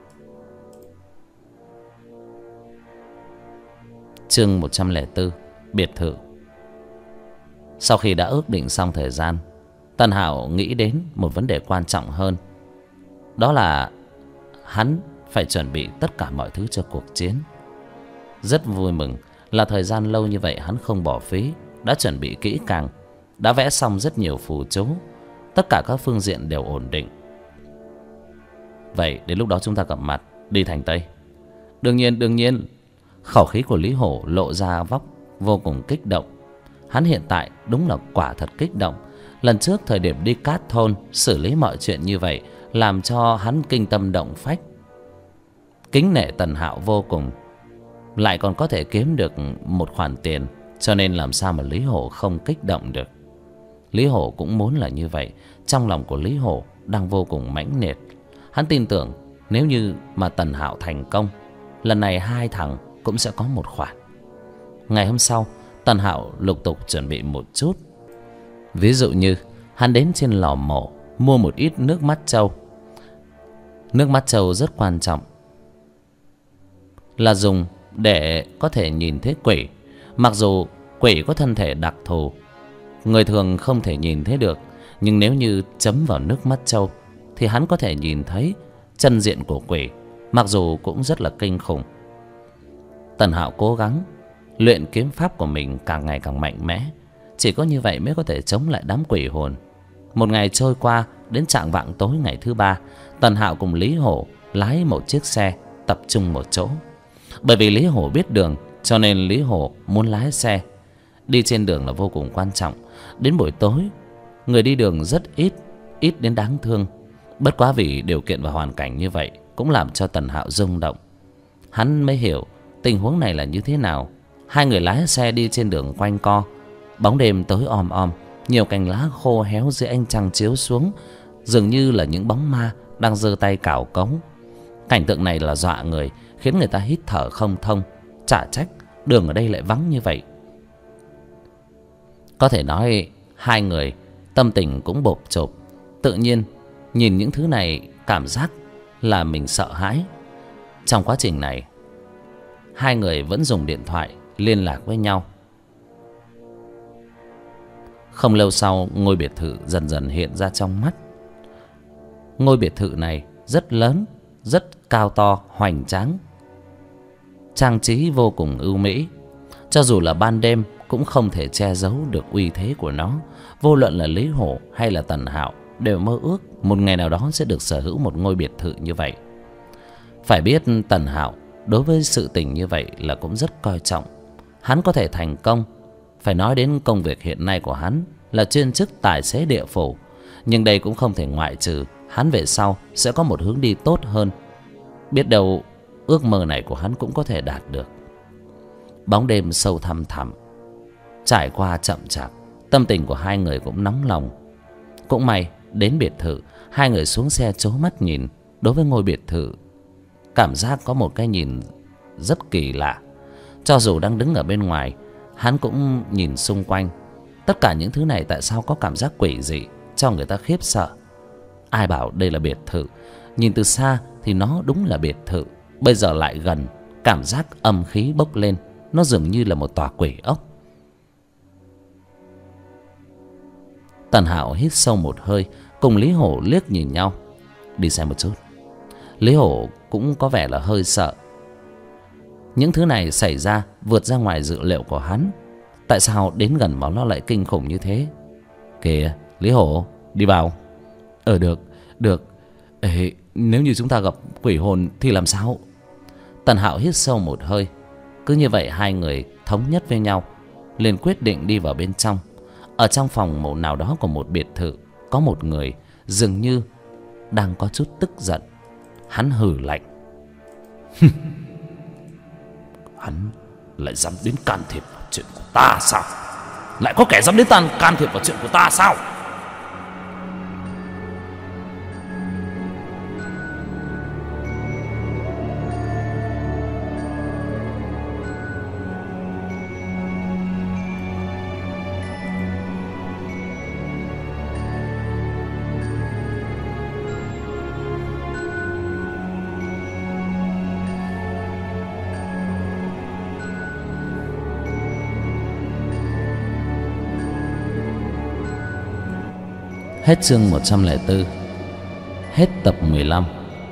Chương 104, biệt thự. Sau khi đã ước định xong thời gian, Tần Hạo nghĩ đến một vấn đề quan trọng hơn. Đó là hắn phải chuẩn bị tất cả mọi thứ cho cuộc chiến. Rất vui mừng là thời gian lâu như vậy hắn không bỏ phí, đã chuẩn bị kỹ càng, đã vẽ xong rất nhiều phù chú. Tất cả các phương diện đều ổn định. Vậy đến lúc đó chúng ta gặp mặt, đi thành Tây. Đương nhiên. Khẩu khí của Lý Hổ lộ ra vóc vô cùng kích động. Hắn hiện tại đúng là quả thật kích động. Lần trước thời điểm đi Cát Thôn xử lý mọi chuyện như vậy, làm cho hắn kinh tâm động phách. Kính nể Tần Hạo vô cùng, lại còn có thể kiếm được một khoản tiền, cho nên làm sao mà Lý Hổ không kích động được. Lý Hổ cũng muốn là như vậy. Trong lòng của Lý Hổ đang vô cùng mãnh liệt. Hắn tin tưởng nếu như mà Tần Hạo thành công, lần này hai thằng cũng sẽ có một khoản. Ngày hôm sau, Tần Hạo lục tục chuẩn bị một chút. Ví dụ như hắn đến trên lò mổ mua một ít nước mắt trâu. Nước mắt trâu rất quan trọng, là dùng để có thể nhìn thấy quỷ. Mặc dù quỷ có thân thể đặc thù, người thường không thể nhìn thấy được, nhưng nếu như chấm vào nước mắt trâu thì hắn có thể nhìn thấy chân diện của quỷ, mặc dù cũng rất là kinh khủng. Tần Hạo cố gắng luyện kiếm pháp của mình càng ngày càng mạnh mẽ. Chỉ có như vậy mới có thể chống lại đám quỷ hồn. Một ngày trôi qua, đến chạng vạng tối ngày thứ ba, Tần Hạo cùng Lý Hổ lái một chiếc xe tập trung một chỗ. Bởi vì Lý Hổ biết đường, cho nên Lý Hổ muốn lái xe. Đi trên đường là vô cùng quan trọng. Đến buổi tối, người đi đường rất ít, ít đến đáng thương. Bất quá vì điều kiện và hoàn cảnh như vậy cũng làm cho Tần Hạo rung động. Hắn mới hiểu tình huống này là như thế nào. Hai người lái xe đi trên đường quanh co. Bóng đêm tối om om, nhiều cành lá khô héo dưới ánh trăng chiếu xuống, dường như là những bóng ma đang giơ tay cào cống. Cảnh tượng này là dọa người, khiến người ta hít thở không thông. Chả trách đường ở đây lại vắng như vậy. Có thể nói hai người tâm tình cũng bộp chộp. Tự nhiên nhìn những thứ này cảm giác là mình sợ hãi. Trong quá trình này, hai người vẫn dùng điện thoại liên lạc với nhau. Không lâu sau, ngôi biệt thự dần dần hiện ra trong mắt. Ngôi biệt thự này rất lớn, rất cao to, hoành tráng, trang trí vô cùng ưu mỹ. Cho dù là ban đêm cũng không thể che giấu được uy thế của nó. Vô luận là Lý Hổ hay là Tần Hạo đều mơ ước một ngày nào đó sẽ được sở hữu một ngôi biệt thự như vậy. Phải biết Tần Hạo đối với sự tình như vậy là cũng rất coi trọng. Hắn có thể thành công, phải nói đến công việc hiện nay của hắn là chuyên chức tài xế địa phủ. Nhưng đây cũng không thể ngoại trừ hắn về sau sẽ có một hướng đi tốt hơn. Biết đâu ước mơ này của hắn cũng có thể đạt được. Bóng đêm sâu thăm thẳm trải qua chậm chạp, tâm tình của hai người cũng nóng lòng. Cũng may đến biệt thự, hai người xuống xe trố mắt nhìn. Đối với ngôi biệt thự, cảm giác có một cái nhìn rất kỳ lạ. Cho dù đang đứng ở bên ngoài, hắn cũng nhìn xung quanh. Tất cả những thứ này tại sao có cảm giác quỷ dị, cho người ta khiếp sợ. Ai bảo đây là biệt thự? Nhìn từ xa thì nó đúng là biệt thự, bây giờ lại gần, cảm giác âm khí bốc lên. Nó dường như là một tòa quỷ ốc. Tần Hạo hít sâu một hơi, cùng Lý Hổ liếc nhìn nhau. Đi xem một chút. Lý Hổ cũng có vẻ là hơi sợ. Những thứ này xảy ra vượt ra ngoài dự liệu của hắn. Tại sao đến gần mà nó lại kinh khủng như thế? Kìa, Lý Hổ, đi vào. Được. Ê, nếu như chúng ta gặp quỷ hồn thì làm sao? Tần Hạo hít sâu một hơi. Cứ như vậy hai người thống nhất với nhau, liền quyết định đi vào bên trong. Ở trong phòng một nào đó của một biệt thự, có một người dường như đang có chút tức giận. Hắn hừ lạnh. Hắn lại dám đến can thiệp vào chuyện của ta sao? Lại có kẻ dám đến can thiệp vào chuyện của ta sao? Hết chương 104. Hết tập 15.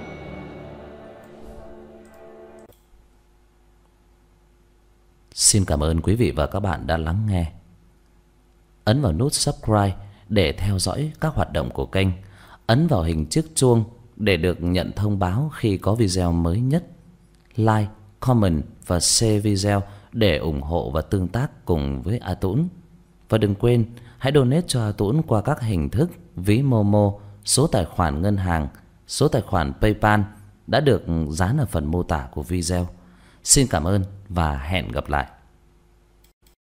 Xin cảm ơn quý vị và các bạn đã lắng nghe. Ấn vào nút subscribe để theo dõi các hoạt động của kênh. Ấn vào hình chiếc chuông để được nhận thông báo khi có video mới nhất. Like, comment và share video để ủng hộ và tương tác cùng với A Tũng. Và đừng quên hãy donate cho A Tũng qua các hình thức ví Momo, số tài khoản ngân hàng, số tài khoản PayPal đã được dán ở phần mô tả của video. Xin cảm ơn và hẹn gặp lại.